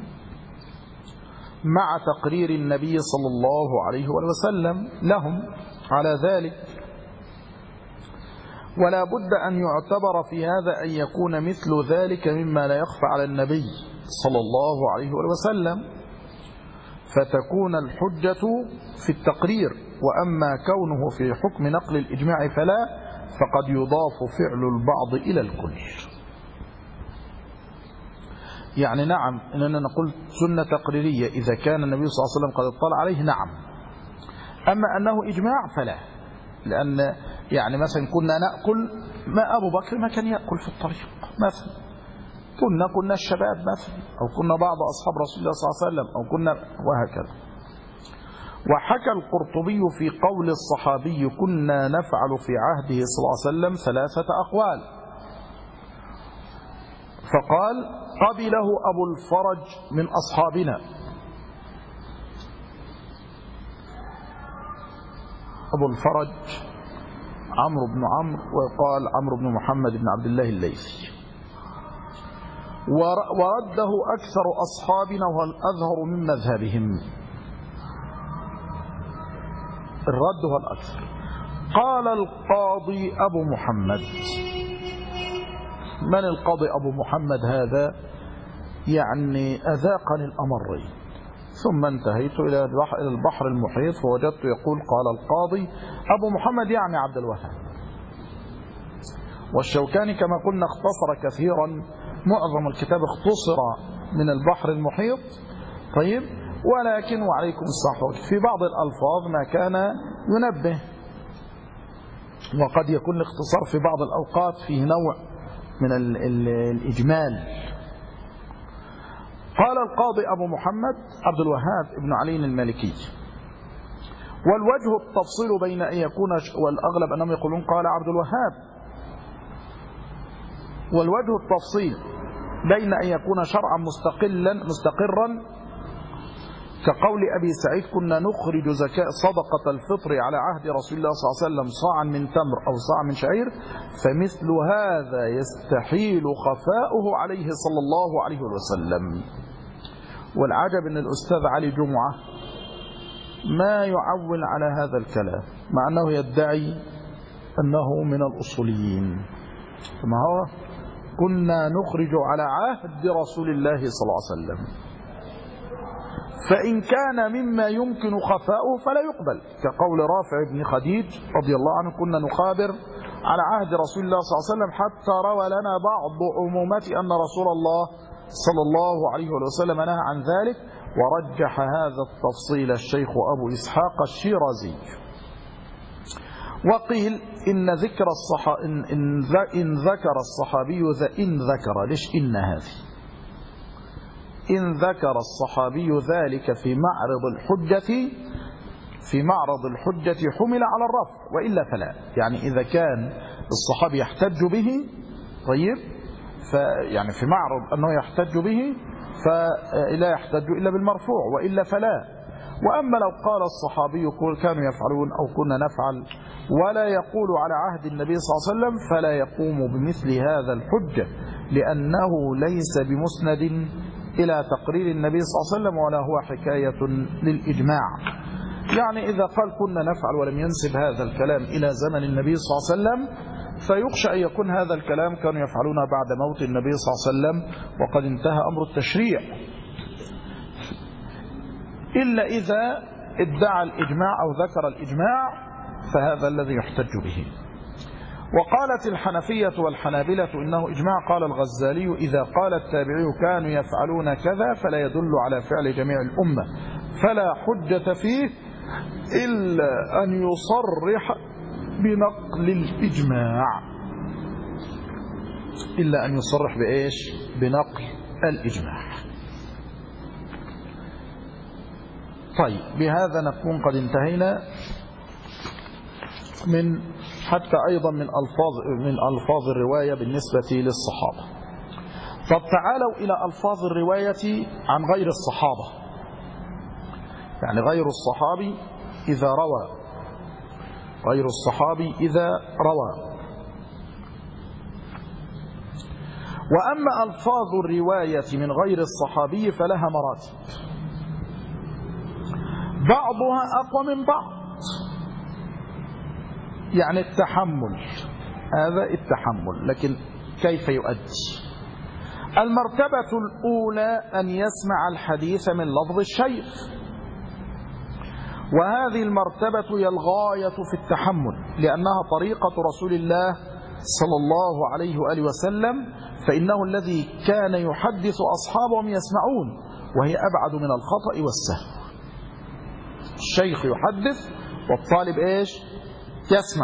مع تقرير النبي صلى الله عليه وسلم لهم على ذلك. ولا بد أن يعتبر في هذا أن يكون مثل ذلك مما لا يخفى على النبي صلى الله عليه وسلم، فتكون الحجة في التقرير. وأما كونه في حكم نقل الإجماع فلا، فقد يضاف فعل البعض إلى الكل. يعني نعم إننا نقول سنة تقريرية إذا كان النبي صلى الله عليه وسلم قد اطلع عليه، نعم. أما أنه إجماع فلا، لأن يعني مثلا كنا نأكل ما أبو بكر ما كان يأكل في الطريق مثلا، كنا الشباب مثلا، أو كنا بعض أصحاب رسول الله صلى الله عليه وسلم، أو كنا وهكذا. وحكى القرطبي في قول الصحابي كنا نفعل في عهده صلى الله عليه وسلم 3 أقوال، فقال قبله أبو الفرج من أصحابنا، أبو الفرج عمرو بن عمرو، وقال عمرو بن محمد بن عبد الله الليثي. ورده أكثر أصحابنا والأظهر من مذهبهم. الرد هو الأكثر. قال القاضي أبو محمد. من القاضي أبو محمد هذا؟ يعني أذاقني الأمرين، ثم انتهيت إلى البحر المحيط فوجدت يقول قال القاضي أبو محمد، يعني عبد الوهاب. والشوكاني كما قلنا اختصر كثيرا، معظم الكتاب اختصر من البحر المحيط. طيب، ولكن وعليكم الصحوة في بعض الألفاظ ما كان ينبه، وقد يكون الاختصار في بعض الأوقات فيه نوع من الإجمال. قال القاضي أبو محمد عبد الوهاب ابن علي المالكي. والوجه التفصيل بين أن يكون، والأغلب أنهم يقولون قال عبد الوهاب، والوجه التفصيل بين أن يكون شرعا مستقرا كقول أبي سعيد كنا نخرج زكاة صدقة الفطر على عهد رسول الله صلى الله عليه وسلم صاعا من تمر أو صاع من شعير، فمثل هذا يستحيل خفاؤه عليه صلى الله عليه وسلم. والعجب أن الأستاذ علي جمعة ما يعول على هذا الكلام، مع أنه يدعي أنه من الأصوليين. ما هو كنا نخرج على عهد رسول الله صلى الله عليه وسلم، فإن كان مما يمكن خفاؤه فلا يقبل، كقول رافع بن خديج رضي الله عنه كنا نخابر على عهد رسول الله صلى الله عليه وسلم حتى روى لنا بعض عمومات أن رسول الله صلى الله عليه وسلم نهى عن ذلك. ورجح هذا التفصيل الشيخ أبو إسحاق الشيرازي. وقيل إن ذكر إن ذكر الصحابي إن ذكر، ليش إن هذه؟ إن ذكر الصحابي ذلك في معرض الحجة حمل على الرفع، وإلا فلا. يعني إذا كان الصحابي يحتج به، طيب، يعني في معرض أنه يحتج به فلا يحتج إلا بالمرفوع، وإلا فلا. وأما لو قال الصحابي كانوا يفعلون أو كنا نفعل ولا يقول على عهد النبي صلى الله عليه وسلم، فلا يقوم بمثل هذا الحجة، لأنه ليس بمسند إلى تقرير النبي صلى الله عليه وسلم ولا هو حكاية للإجماع. يعني إذا قال كنا نفعل ولم ينسب هذا الكلام إلى زمن النبي صلى الله عليه وسلم، فيخشى أن يكون هذا الكلام كانوا يفعلونه بعد موت النبي صلى الله عليه وسلم وقد انتهى أمر التشريع، إلا إذا ادعى الإجماع أو ذكر الإجماع، فهذا الذي يحتج به. وقالت الحنفية والحنابلة إنه إجماع. قال الغزالي إذا قال التابعي كانوا يفعلون كذا فلا يدل على فعل جميع الأمة، فلا حجة فيه إلا أن يصرح بنقل الإجماع، إلا أن يصرح بإيش؟ بنقل الإجماع. طيب، بهذا نكون قد انتهينا من حتى أيضا من ألفاظ الرواية بالنسبة للصحابة. طب تعالوا إلى ألفاظ الرواية عن غير الصحابة، يعني غير الصحابي إذا روى، غير الصحابي إذا روى. وأما ألفاظ الرواية من غير الصحابي فلها مراتب، بعضها أقوى من بعض. يعني التحمل، هذا التحمل، لكن كيف يؤدي؟ المرتبة الأولى أن يسمع الحديث من لفظ الشيخ، وهذه المرتبة هي الغاية في التحمل، لأنها طريقة رسول الله صلى الله عليه وآله وسلم، فإنه الذي كان يحدث أصحابهم يسمعون، وهي أبعد من الخطأ والسهو. الشيخ يحدث والطالب إيش؟ يسمع.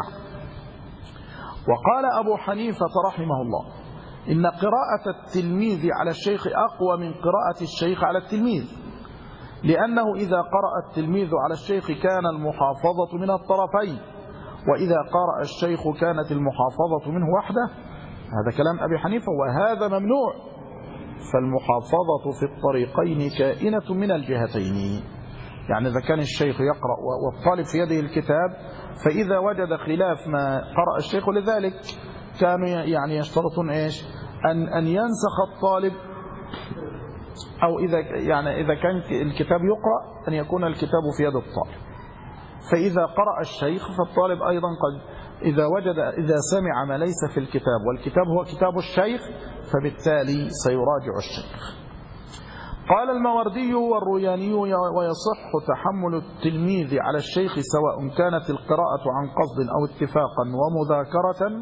وقال أبو حنيفة رحمه الله إن قراءة التلميذ على الشيخ أقوى من قراءة الشيخ على التلميذ، لأنه إذا قرأ التلميذ على الشيخ كان المحافظة من الطرفين، وإذا قرأ الشيخ كانت المحافظة منه وحده. هذا كلام أبي حنيفة، وهذا ممنوع، فالمحافظة في الطريقين كائنة من الجهتين. يعني إذا كان الشيخ يقرأ والطالب في يده الكتاب، فإذا وجد خلاف ما قرأ الشيخ، ولذلك كانوا يعني يشترطون إيش؟ أن ينسخ الطالب أو إذا كان الكتاب يقرأ أن يكون الكتاب في يد الطالب. فإذا قرأ الشيخ فالطالب أيضا قد إذا سمع ما ليس في الكتاب والكتاب هو كتاب الشيخ فبالتالي سيراجع الشيخ. قال الماوردي والروياني: ويصح تحمل التلميذ على الشيخ سواء كانت القراءة عن قصد أو اتفاقا ومذاكرة،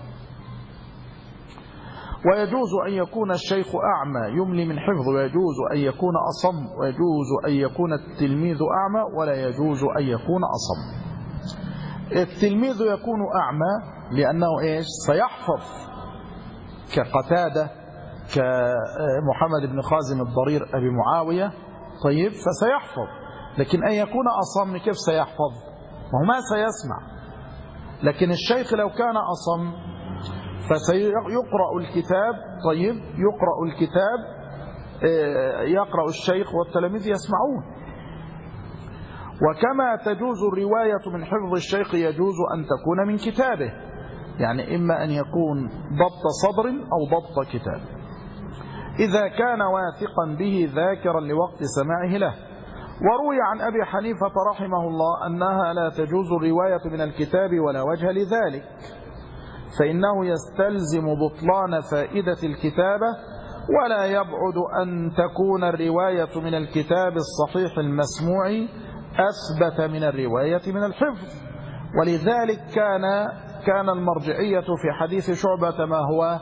ويجوز أن يكون الشيخ أعمى يملي من حفظه، ويجوز أن يكون أصم، ويجوز أن يكون التلميذ أعمى ولا يجوز أن يكون أصم. التلميذ يكون أعمى لأنه سيحفظ كقتادة كمحمد بن خازم الضرير أبي معاوية، طيب، فسيحفظ. لكن أن يكون أصم كيف سيحفظ؟ وهو ما سيسمع. لكن الشيخ لو كان أصم فسيقرأ الكتاب، طيب، يقرأ الكتاب، يقرأ الشيخ والتلاميذ يسمعون. وكما تجوز الرواية من حفظ الشيخ يجوز أن تكون من كتابه، يعني إما أن يكون ضبط صدر أو ضبط كتاب إذا كان واثقا به ذاكرا لوقت سماعه له. وروي عن أبي حنيفة رحمه الله أنها لا تجوز الرواية من الكتاب ولا وجه لذلك، فإنه يستلزم بطلان فائدة الكتابة، ولا يبعد أن تكون الرواية من الكتاب الصحيح المسموع أثبت من الرواية من الحفظ. ولذلك كان المرجعية في حديث شعبة ما هو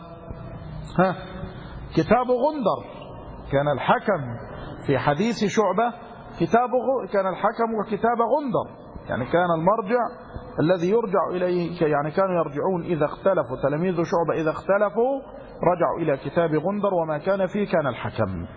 كتاب غندر. كان الحكم في حديث شعبة كان الحكم وكتاب غندر، يعني كان المرجع الذي يرجع إليه، يعني كانوا يرجعون إذا اختلفوا، تلاميذ شعبة إذا اختلفوا رجعوا إلى كتاب غندر وما كان فيه كان الحكم.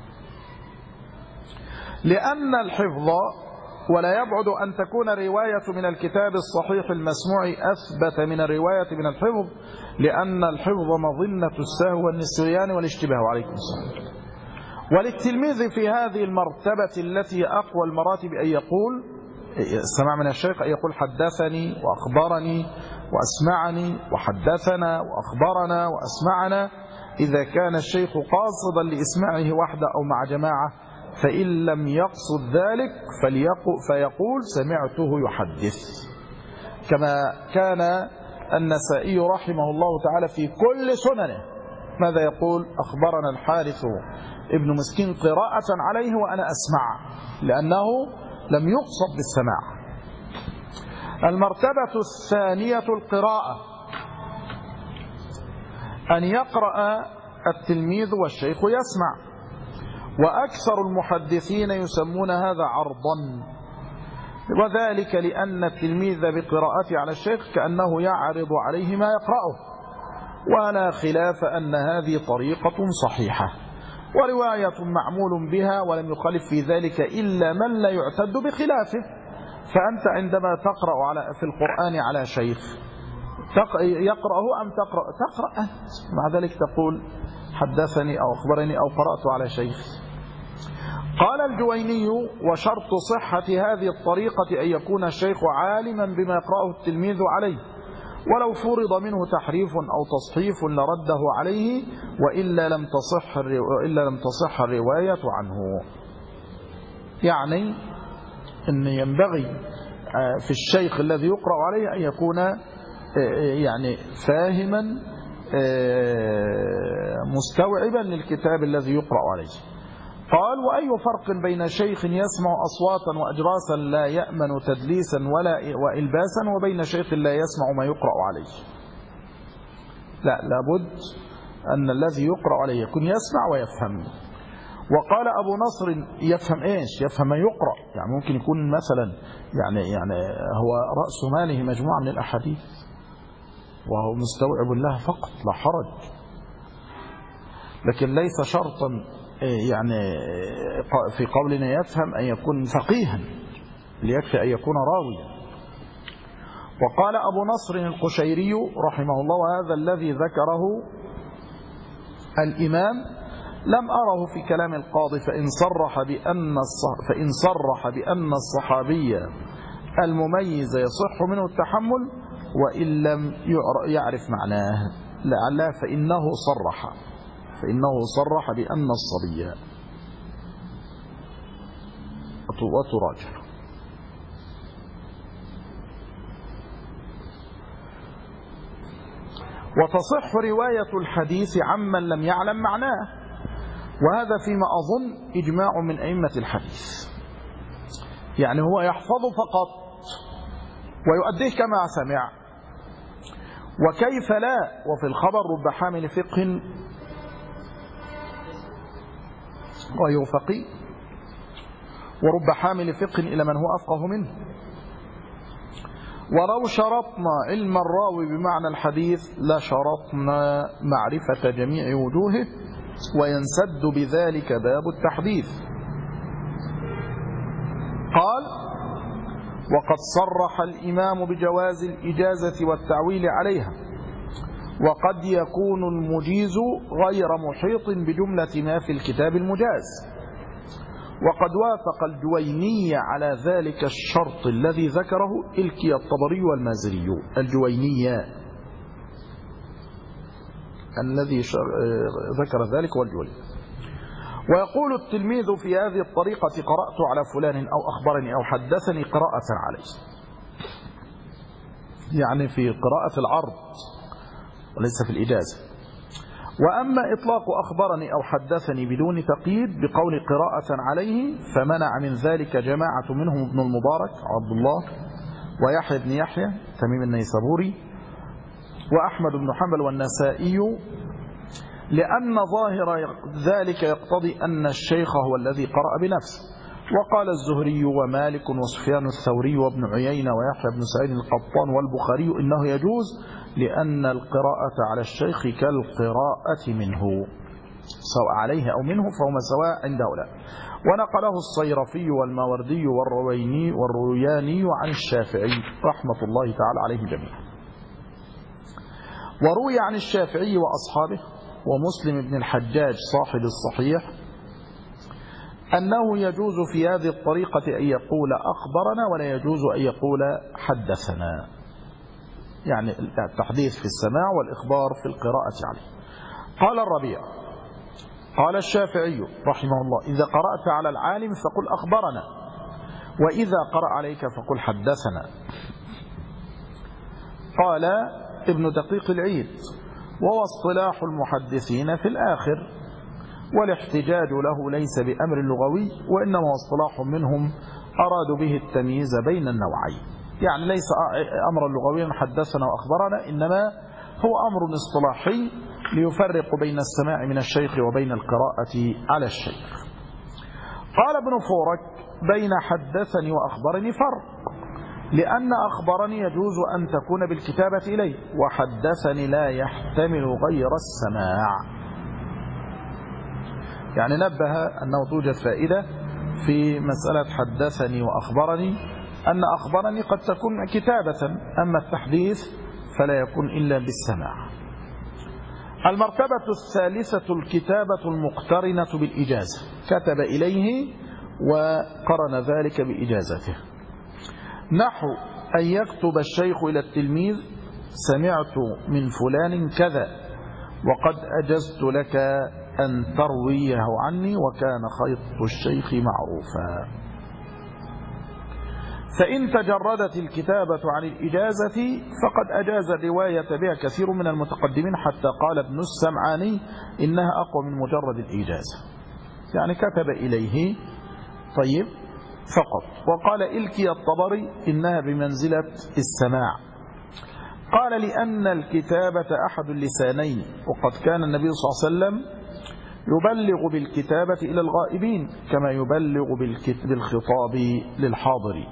لأن الحفظ ولا يبعد أن تكون الرواية من الكتاب الصحيح المسموع أثبت من الرواية من الحفظ، لأن الحفظ مظنة السهو والنسيان والاشتباه. وعليكم السلام. وللتلميذ في هذه المرتبة التي أقوى المراتب أن يقول السماع من الشيخ، أن يقول حدثني وأخبرني وأسمعني وحدثنا وأخبرنا وأسمعنا، إذا كان الشيخ قاصدا لإسماعه وحده أو مع جماعة. فإن لم يقصد ذلك فيقول سمعته يحدث، كما كان النسائي رحمه الله تعالى في كل سننه ماذا يقول؟ أخبرنا الحارث ابن مسكين قراءة عليه وأنا أسمع، لأنه لم يقصد بالسماع. المرتبة الثانية القراءة، أن يقرأ التلميذ والشيخ يسمع، وأكثر المحدثين يسمون هذا عرضا، وذلك لأن التلميذ بقراءته على الشيخ كأنه يعرض عليه ما يقرأه، ولا خلاف أن هذه طريقة صحيحة ورواية معمول بها، ولم يخالف في ذلك إلا من لا يعتد بخلافه. فأنت عندما تقرأ في القرآن على شيخ يقرأه أم تقرأ أنت، مع ذلك تقول حدثني أو أخبرني أو قرأت على شيخ. قال الجويني: وشرط صحة هذه الطريقة أن يكون الشيخ عالما بما يقرأه التلميذ عليه، ولو فرض منه تحريف أو تصحيف لرده عليه، وإلا لم تصح الرواية عنه. يعني أن ينبغي في الشيخ الذي يقرأ عليه أن يكون يعني فاهما مستوعبا للكتاب الذي يقرأ عليه. قال: وأي فرق بين شيخ يسمع أصواتا وأجراسا لا يأمن تدليسا وإلباسا، وبين شيخ لا يسمع ما يقرأ عليه؟ لا، لابد أن الذي يقرأ عليه يكون يسمع ويفهم. وقال أبو نصر: يفهم إيش؟ يفهم ما يقرأ، يعني ممكن يكون مثلا يعني هو رأس ماله مجموعة من الأحاديث وهو مستوعب لها فقط، لا حرج، لكن ليس شرطا يعني في قولنا يفهم أن يكون فقيها، ليكفي أن يكون راويا. وقال أبو نصر القشيري رحمه الله: وهذا الذي ذكره الإمام لم أره في كلام القاضي، فإن صرح بأن الصحابي المميز يصح منه التحمل، وإن لم يعرف معناه لعله فإنه صرح. فإنه صرح بأن الصبي وتراجع. وتصح رواية الحديث عمن لم يعلم معناه، وهذا فيما أظن إجماع من أئمة الحديث. يعني هو يحفظ فقط ويؤديه كما سمع، وكيف لا، وفي الخبر رب حامل فقه غير فقيه، ورب حامل فقه إلى من هو أفقه منه. ولو شرطنا علم الراوي بمعنى الحديث لشرطنا معرفة جميع وجوهه، وينسد بذلك باب التحديث. قال: وقد صرح الإمام بجواز الإجازة والتعويل عليها، وقد يكون المجيز غير محيط بجملة ما في الكتاب المجاز. وقد وافق الجويني على ذلك الشرط الذي ذكره الكي الطبري والمازري. الجويني الذي ذكر ذلك والجويني. ويقول التلميذ في هذه الطريقة: قرأت على فلان أو أخبرني أو حدثني قراءة عليه، يعني في قراءة العرض وليس في الإجازة. وأما إطلاق أخبرني أو حدثني بدون تقييد بقول قراءة عليه فمنع من ذلك جماعة منهم ابن المبارك عبد الله، ويحيى بن يحيى تميم النيسابوري، وأحمد بن حنبل والنسائي، لأن ظاهر ذلك يقتضي أن الشيخ هو الذي قرأ بنفسه. وقال الزهري ومالك وسفيان الثوري وابن عيينة ويحيى بن سعيد القطان والبخاري إنه يجوز، لأن القراءة على الشيخ كالقراءة منه، سواء عليه أو منه فهما سواء عند هؤلاء. ونقله الصيرفي والماوردي والروياني عن الشافعي رحمة الله تعالى عليهم جميعا. وروي عن الشافعي وأصحابه ومسلم بن الحجاج صاحب الصحيح أنه يجوز في هذه الطريقة أن يقول أخبرنا، ولا يجوز أن يقول حدثنا، يعني التحديث في السماع والإخبار في القراءة عليه. قال الربيع: قال الشافعي رحمه الله: إذا قرأت على العالم فقل أخبرنا، وإذا قرأ عليك فقل حدثنا. قال ابن دقيق العيد: وهو اصطلاح المحدثين في الآخر، والاحتجاج له ليس بأمر لغوي، وإنما اصطلاح منهم أرادوا به التمييز بين النوعين. يعني ليس أمرا لغويا حدثنا وأخبرنا، إنما هو أمر اصطلاحي ليفرق بين السماع من الشيخ وبين القراءة على الشيخ. قال ابن فورك: بين حدثني وأخبرني فرق، لأن أخبرني يجوز أن تكون بالكتابة إليه، وحدثني لا يحتمل غير السماع. يعني نبه أنه توجد فائدة في مسألة حدثني وأخبرني، أن أخبرني قد تكون كتابة، أما التحديث فلا يكون إلا بالسماع. المرتبة الثالثة الكتابة المقترنة بالإجازة، كتب إليه وقرن ذلك بإجازته، نحو أن يكتب الشيخ إلى التلميذ: سمعت من فلان كذا، وقد أجزت لك أن ترويه عني، وكان خيط الشيخ معروفا. فإن تجردت الكتابة عن الإجازة فقد أجاز الرواية بها كثير من المتقدمين، حتى قال ابن السمعاني إنها أقوى من مجرد الإجازة، يعني كتب إليه طيب فقط. وقال إلكي الطبري إنها بمنزلة السماع. قال: لأن الكتابة أحد اللسانين، وقد كان النبي صلى الله عليه وسلم يبلغ بالكتابة إلى الغائبين كما يبلغ بالخطاب للحاضرين.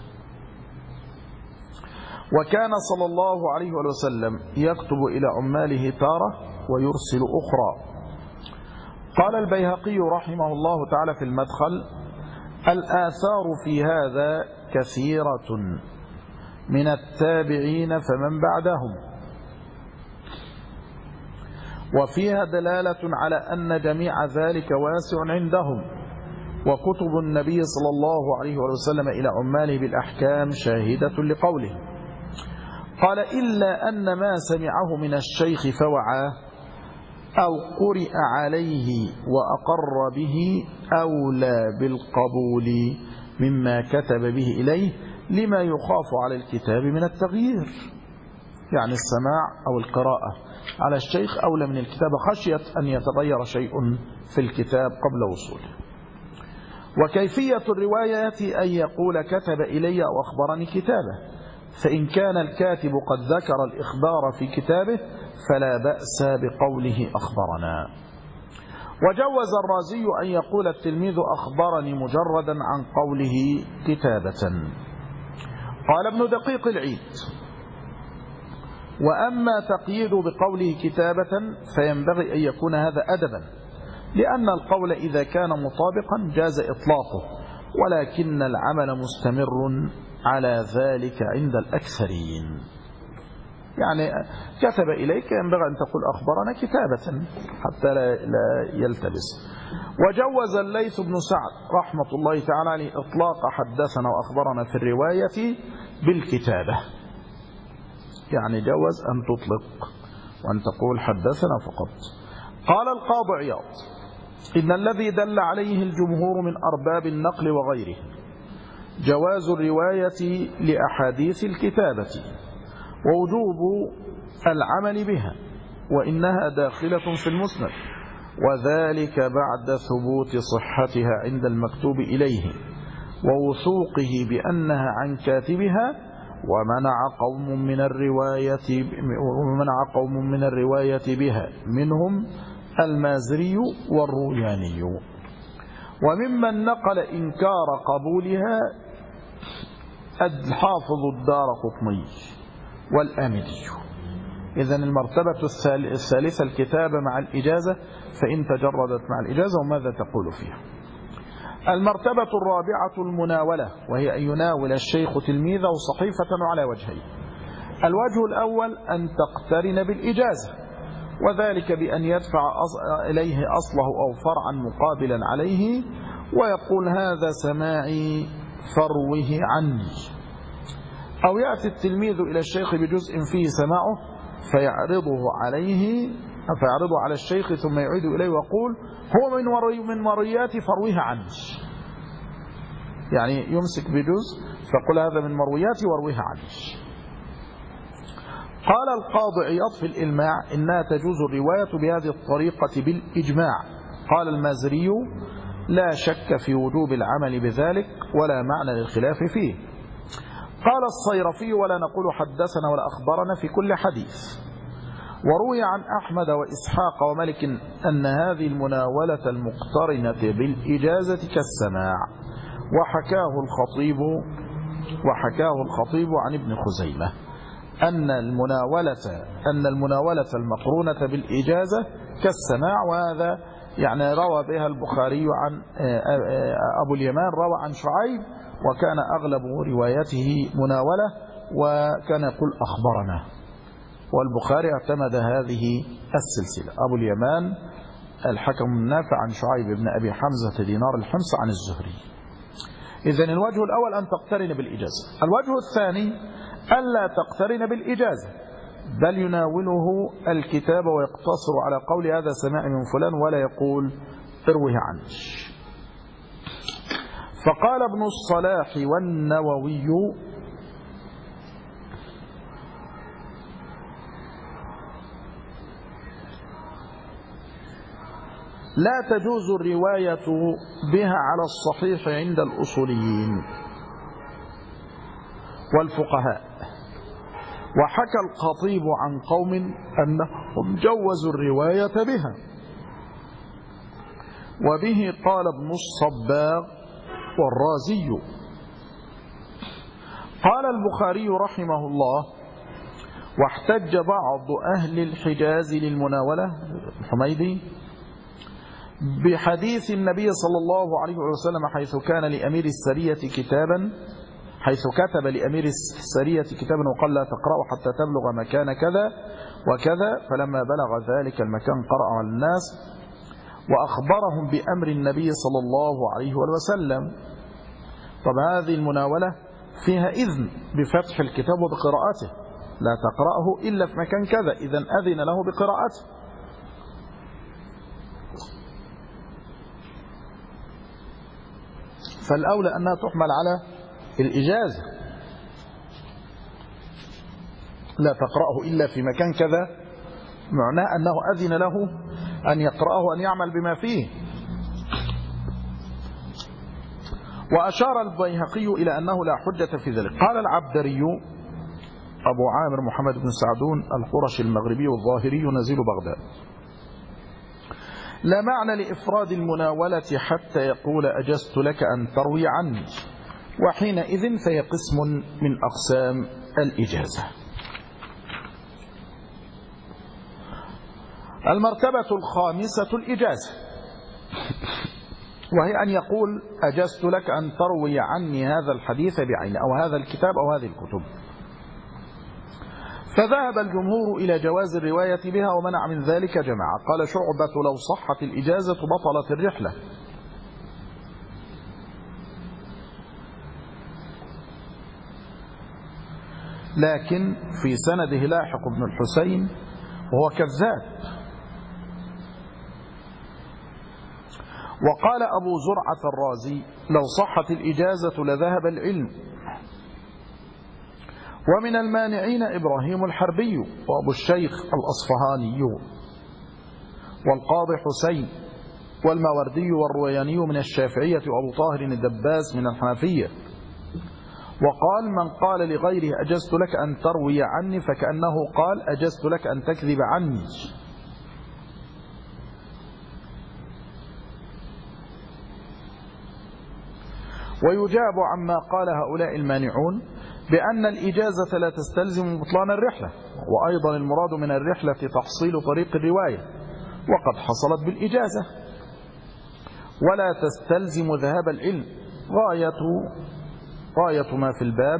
وكان صلى الله عليه وسلم يكتب إلى عماله تارة ويرسل أخرى. قال البيهقي رحمه الله تعالى في المدخل: الآثار في هذا كثيرة من التابعين فمن بعدهم، وفيها دلالة على أن جميع ذلك واسع عندهم، وكتب النبي صلى الله عليه وسلم إلى عماله بالأحكام شاهدة لقوله. قال: إلا أن ما سمعه من الشيخ فوعاه أو قرئ عليه وأقر به أولى بالقبول مما كتب به إليه لما يخاف على الكتاب من التغيير. يعني السماع أو القراءة على الشيخ أولى من الكتاب خشية أن يتغير شيء في الكتاب قبل وصوله. وكيفية الرواية أن يقول كتب إلي أو أخبرني كتابه، فإن كان الكاتب قد ذكر الإخبار في كتابه فلا بأس بقوله أخبرنا. وجوز الرازي أن يقول التلميذ أخبرني مجردا عن قوله كتابة. قال ابن دقيق العيد: وأما تقييد بقوله كتابة فينبغي أن يكون هذا أدبا، لأن القول إذا كان مطابقا جاز إطلاقه، ولكن العمل مستمر على ذلك عند الأكثرين. يعني كتب إليك ينبغي أن تقول أخبرنا كتابة حتى لا يلتبس. وجوز الليث بن سعد رحمة الله تعالى عليه إطلاق حدثنا وأخبرنا في الرواية بالكتابة، يعني جوز أن تطلق وأن تقول حدثنا فقط. قال القاضي عياض: إن الذي دل عليه الجمهور من أرباب النقل وغيره جواز الرواية لأحاديث الكتابة ووجوب العمل بها، وإنها داخلة في المسند، وذلك بعد ثبوت صحتها عند المكتوب إليه ووثوقه بأنها عن كاتبها. ومنع قوم من الرواية بها منهم المازري والروياني. وممن نقل إنكار قبولها الحافظ الدارقطني والآمدي. إذن المرتبة الثالثة الكتابة مع الإجازة، فإن تجردت مع الإجازة وماذا تقول فيها؟ المرتبة الرابعة المناولة، وهي أن يناول الشيخ تلميذه صحيفة على وجهين: الوجه الأول أن تقترن بالإجازة، وذلك بأن يدفع إليه أصله أو فرعا مقابلا عليه ويقول هذا سماعي فروه عني، أو يأتي التلميذ إلى الشيخ بجزء فيه سماعه فيعرضه على الشيخ ثم يعيد إليه ويقول هو من مروياتي فروه عني، يعني يمسك بجزء فقل هذا من مروياتي وروه عني. قال القاضي عياض في الإلماع: إنها تجوز الرواية بهذه الطريقة بالإجماع. قال المازري: لا شك في وجوب العمل بذلك ولا معنى للخلاف فيه. قال الصيرفي: ولا نقول حدثنا ولا أخبرنا في كل حديث. وروي عن أحمد وإسحاق وملك أن هذه المناولة المقترنة بالإجازة كالسماع، وحكاه الخطيب عن ابن خزيمة أن المناولة المقرونة بالإجازة كالسماع، وهذا يعني روى بها البخاري عن أبو اليمان، روى عن شعيب، وكان أغلب روايته مناولة، وكان يقول أخبرنا، والبخاري اعتمد هذه السلسلة: أبو اليمان الحكم النافع عن شعيب بن أبي حمزة دينار الحمص عن الزهري. إذن الوجه الأول أن تقترن بالإجازة. الوجه الثاني ألا تقترن بالإجازة، بل يناوله الكتاب ويقتصر على قول هذا سماع من فلان ولا يقول اروه عنه. فقال ابن الصلاح والنووي: لا تجوز الرواية بها على الصحيح عند الأصوليين والفقهاء. وحكى الخطيب عن قوم أنهم جوزوا الرواية بها، وبه قال ابن الصباغ والرازي. قال البخاري رحمه الله: واحتج بعض أهل الحجاز للمناولة الحميدي بحديث النبي صلى الله عليه وسلم حيث كتب لأمير السرية كتابا وقال لا تقرأوا حتى تبلغ مكان كذا وكذا، فلما بلغ ذلك المكان قرأ على الناس وأخبرهم بأمر النبي صلى الله عليه وسلم. طب هذه المناولة فيها إذن بفتح الكتاب وبقراءته، لا تقرأه إلا في مكان كذا، إذن أذن له بقراءته. فالأولى أنها تحمل على الإجازة، لا تقرأه إلا في مكان كذا، معناه أنه أذن له أن يقرأه وأن يعمل بما فيه. وأشار البيهقي إلى أنه لا حجة في ذلك. قال العبدري أبو عامر محمد بن سعدون القرشي المغربي الظاهري نزيل بغداد: لا معنى لإفراد المناولة حتى يقول أجزت لك أن تروي عني، وحينئذ فهي قسم من أقسام الإجازة. المرتبة الخامسة الإجازة، وهي أن يقول أجزت لك أن تروي عني هذا الحديث بعينه أو هذا الكتاب أو هذه الكتب. فذهب الجمهور إلى جواز الرواية بها ومنع من ذلك جماعة. قال شعبة: لو صحت الإجازة بطلت الرحلة. لكن في سنده لاحق بن الحسين وهو كذاب. وقال أبو زرعة الرازي: لو صحت الإجازة لذهب العلم. ومن المانعين إبراهيم الحربي وأبو الشيخ الأصفهاني والقاضي حسين والماوردي والروياني من الشافعية وأبو طاهر الدباس من الحنفية. وقال: من قال لغيره أجزت لك أن تروي عني فكأنه قال أجزت لك أن تكذب عني. ويجاب عما قال هؤلاء المانعون بأن الإجازة لا تستلزم بطلان الرحلة، وأيضا المراد من الرحلة تحصيل طريق الرواية وقد حصلت بالإجازة، ولا تستلزم ذهاب العلم. غاية ما في الباب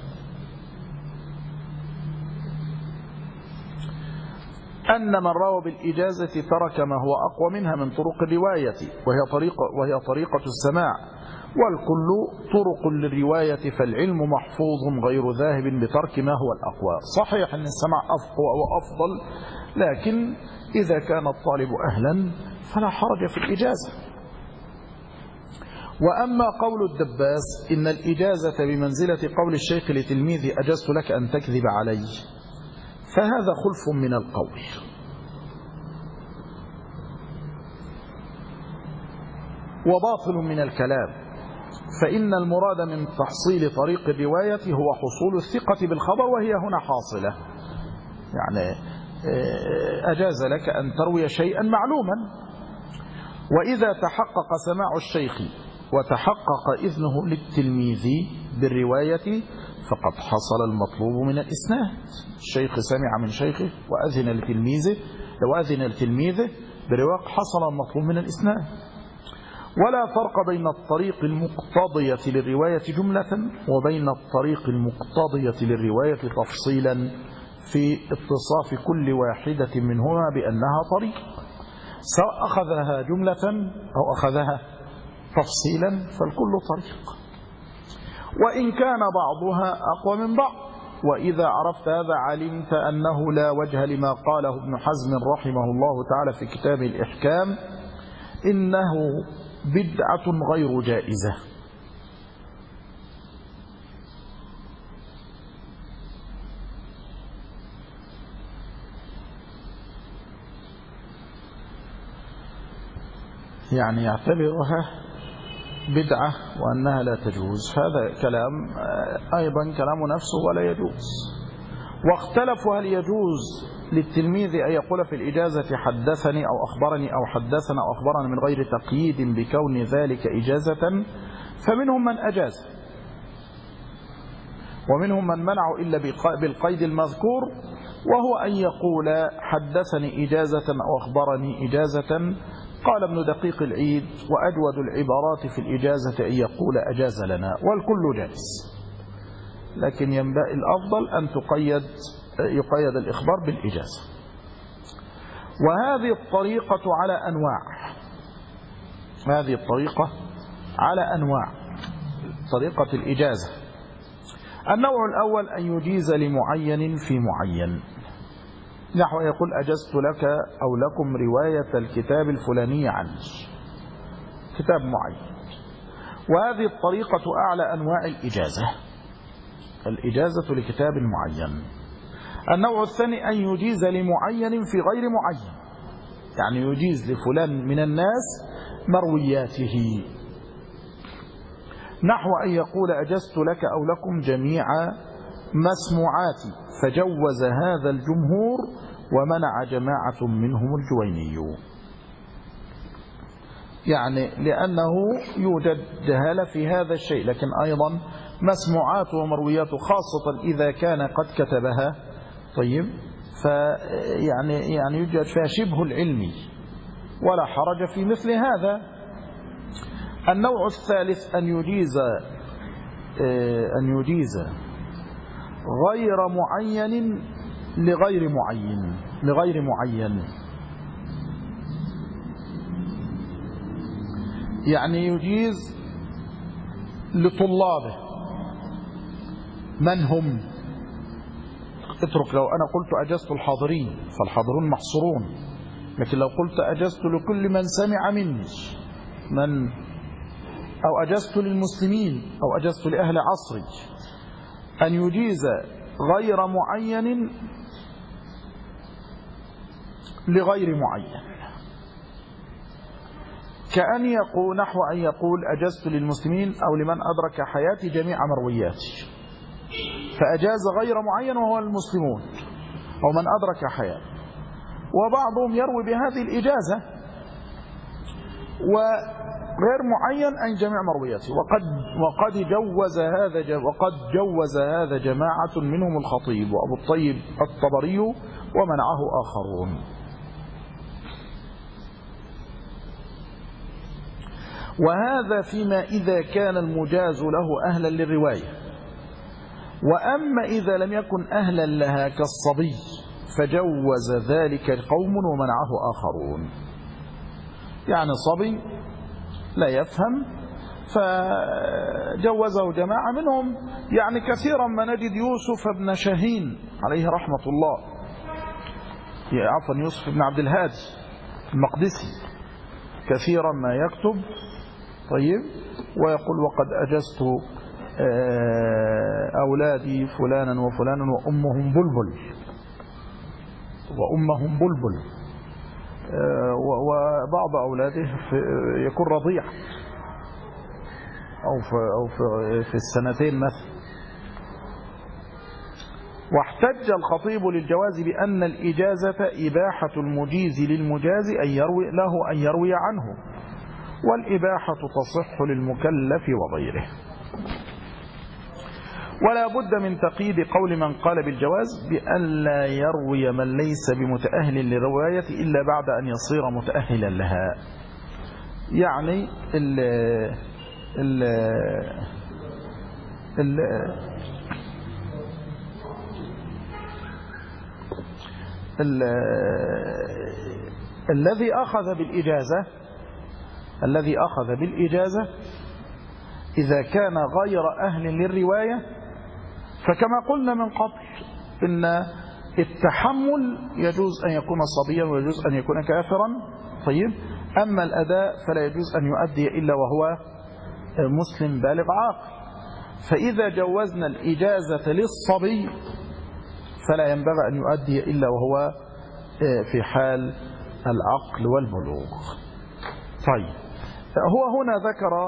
أن من روى بالإجازة ترك ما هو أقوى منها من طرق الرواية وهي طريقة السماع، والكل طرق للرواية، فالعلم محفوظ غير ذاهب بترك ما هو الأقوى. صحيح أن السماع أقوى وأفضل، لكن إذا كان الطالب أهلا فلا حرج في الإجازة. وأما قول الدباس إن الإجازة بمنزلة قول الشيخ لتلميذه أجزت لك أن تكذب علي، فهذا خلف من القول. وباطل من الكلام، فإن المراد من تحصيل طريق الرواية هو حصول الثقة بالخبر، وهي هنا حاصلة. يعني أجاز لك أن تروي شيئا معلوما، وإذا تحقق سماع الشيخ وتحقق إذنه للتلميذ بالرواية فقد حصل المطلوب من الإسناد. الشيخ سمع من شيخه وأذن لتلميذه برواية، حصل المطلوب من الإسناد. ولا فرق بين الطريق المقتضية للرواية جملة وبين الطريق المقتضية للرواية تفصيلا في اتصاف كل واحدة منهما بأنها طريق، سواء أخذها جملة أو أخذها تفصيلا فالكل طريق، وإن كان بعضها أقوى من بعض. وإذا عرفت هذا علمت أنه لا وجه لما قاله ابن حزم رحمه الله تعالى في كتاب الإحكام إنه بدعة غير جائزة. يعني يعتبرها بدعة وأنها لا تجوز. هذا كلام أيضا كلام نفسه ولا يجوز. واختلفوا هل يجوز للتلميذ أن يقول في الإجازة حدثني أو أخبرني أو حدثنا أو أخبرنا من غير تقييد بكون ذلك إجازة، فمنهم من أجاز ومنهم من منعوا إلا بالقيد المذكور، وهو أن يقول حدثني إجازة أو أخبرني إجازة. قال ابن دقيق العيد: وأجود العبارات في الإجازة أن يقول أجاز لنا، والكل جائز، لكن ينبغي الأفضل أن يقيد الإخبار بالإجازة. وهذه الطريقة على أنواع طريقة الإجازة. النوع الأول أن يجيز لمعين في معين، نحو يقول أجزت لك أو لكم رواية الكتاب الفلاني عني، كتاب معين. وهذه الطريقة أعلى أنواع الإجازة لكتاب معين. النوع الثاني أن يجيز لمعين في غير معين، يعني يجيز لفلان من الناس مروياته، نحو أن يقول أجزت لك أو لكم جميع مسموعاتي، فجوز هذا الجمهور ومنع جماعة منهم الجويني، يعني لأنه يوجد جهالة في هذا الشيء، لكن أيضا مسموعاته ومروياته خاصة إذا كان قد كتبها، طيب، يعني يوجد فيها شبه العلمي ولا حرج في مثل هذا. النوع الثالث أن يجيز غير معين لغير معين، يعني يجيز لطلابه من هم. اترك، لو أنا قلت أجزت الحاضرين فالحاضرون محصورون، لكن لو قلت أجزت لكل من سمع مني أو أجزت للمسلمين أو أجزت لأهل عصري، أن يجيز غير معين لغير معين، كأن يقول نحو أن يقول أجزت للمسلمين أو لمن أدرك حياتي جميع مروياتي، فأجاز غير معين وهو المسلمون أو من أدرك حياتي، وبعضهم يروي بهذه الإجازة وغير معين أن جميع مروياته، وقد جوز هذا جماعة منهم الخطيب وأبو الطيب الطبري ومنعه آخرون. وهذا فيما إذا كان المجاز له أهلا للرواية، وأما إذا لم يكن أهلا لها كالصبي فجوز ذلك قوم ومنعه آخرون، يعني صبي لا يفهم فجوزه جماعة منهم، يعني كثيرا ما نجد يوسف بن شاهين عليه رحمة الله، عفوا يوسف بن عبد الهادي المقدسي، كثيرا ما يكتب طيب ويقول وقد أجزت أولادي فلانا وفلانا وأمهم بلبل وبعض أولاده يكون رضيع أو في السنتين مثلا. واحتج الخطيب للجواز بأن الإجازة إباحة المجيز للمجاز أن يروي عنه، والإباحة تصح للمكلف وغيره. ولا بد من تقييد قول من قال بالجواز بأن لا يروي من ليس بمتأهل للرواية إلا بعد أن يصير متأهلا لها، يعني الذي أخذ بالإجازة إذا كان غير أهل للرواية، فكما قلنا من قبل إن التحمل يجوز أن يكون صبيا ويجوز أن يكون كافرا، طيب، أما الأداء فلا يجوز أن يؤدي إلا وهو مسلم بالغ عاقل. فإذا جوزنا الإجازة للصبي فلا ينبغي أن يؤدي إلا وهو في حال العقل والبلوغ. طيب، هو هنا ذكر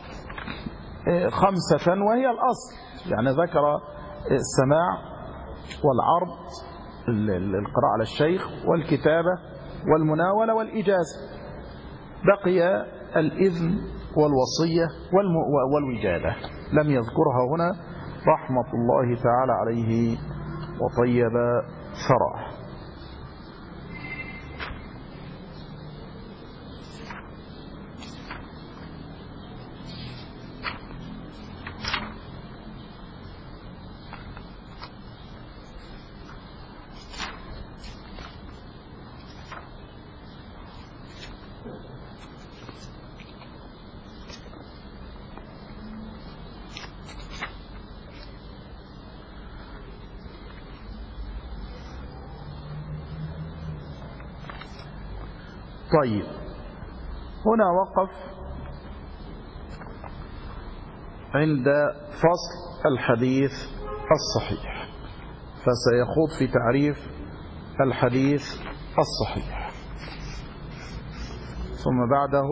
5 وهي الأصل، يعني ذكر السماع والعرض، القراءة على الشيخ، والكتابة والمناولة والإجازة، بقي الإذن والوصية والوجادة لم يذكرها هنا رحمة الله تعالى عليه وطيب ثراه. طيب، هنا وقف عند فصل الحديث الصحيح، فسيخوض في تعريف الحديث الصحيح، ثم بعده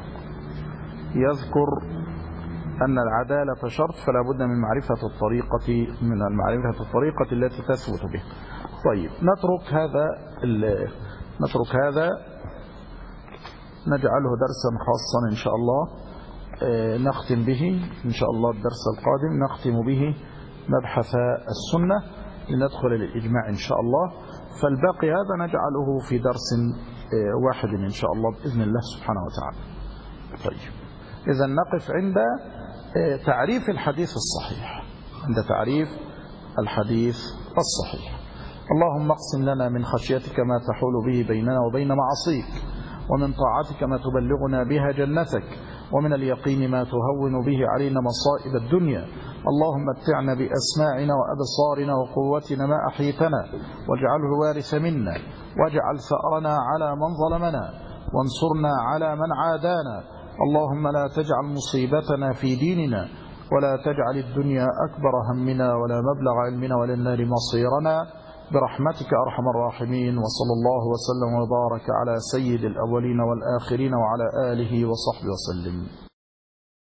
يذكر أن العدالة شرط فلا بد من معرفة الطريقة التي تثبت به. طيب نترك هذا نجعله درسا خاصا إن شاء الله، نختم به إن شاء الله الدرس القادم، نختم به مبحث السنة لندخل للإجماع إن شاء الله، فالباقي هذا نجعله في درس واحد إن شاء الله بإذن الله سبحانه وتعالى. طيب إذا نقف عند تعريف الحديث الصحيح، اللهم اقسم لنا من خشيتك ما تحول به بيننا وبين معصيك، ومن طاعتك ما تبلغنا بها جنتك، ومن اليقين ما تهون به علينا مصائب الدنيا. اللهم متعنا بأسماعنا وأبصارنا وقوتنا ما أحيتنا، واجعله الوارث منا، واجعل ثأرنا على من ظلمنا، وانصرنا على من عادانا. اللهم لا تجعل مصيبتنا في ديننا، ولا تجعل الدنيا أكبر همنا ولا مبلغ علمنا ولا النار مصيرنا، برحمتك أرحم الراحمين. وصلى الله وسلم وبارك على سيد الأولين والآخرين وعلى آله وصحبه وسلم.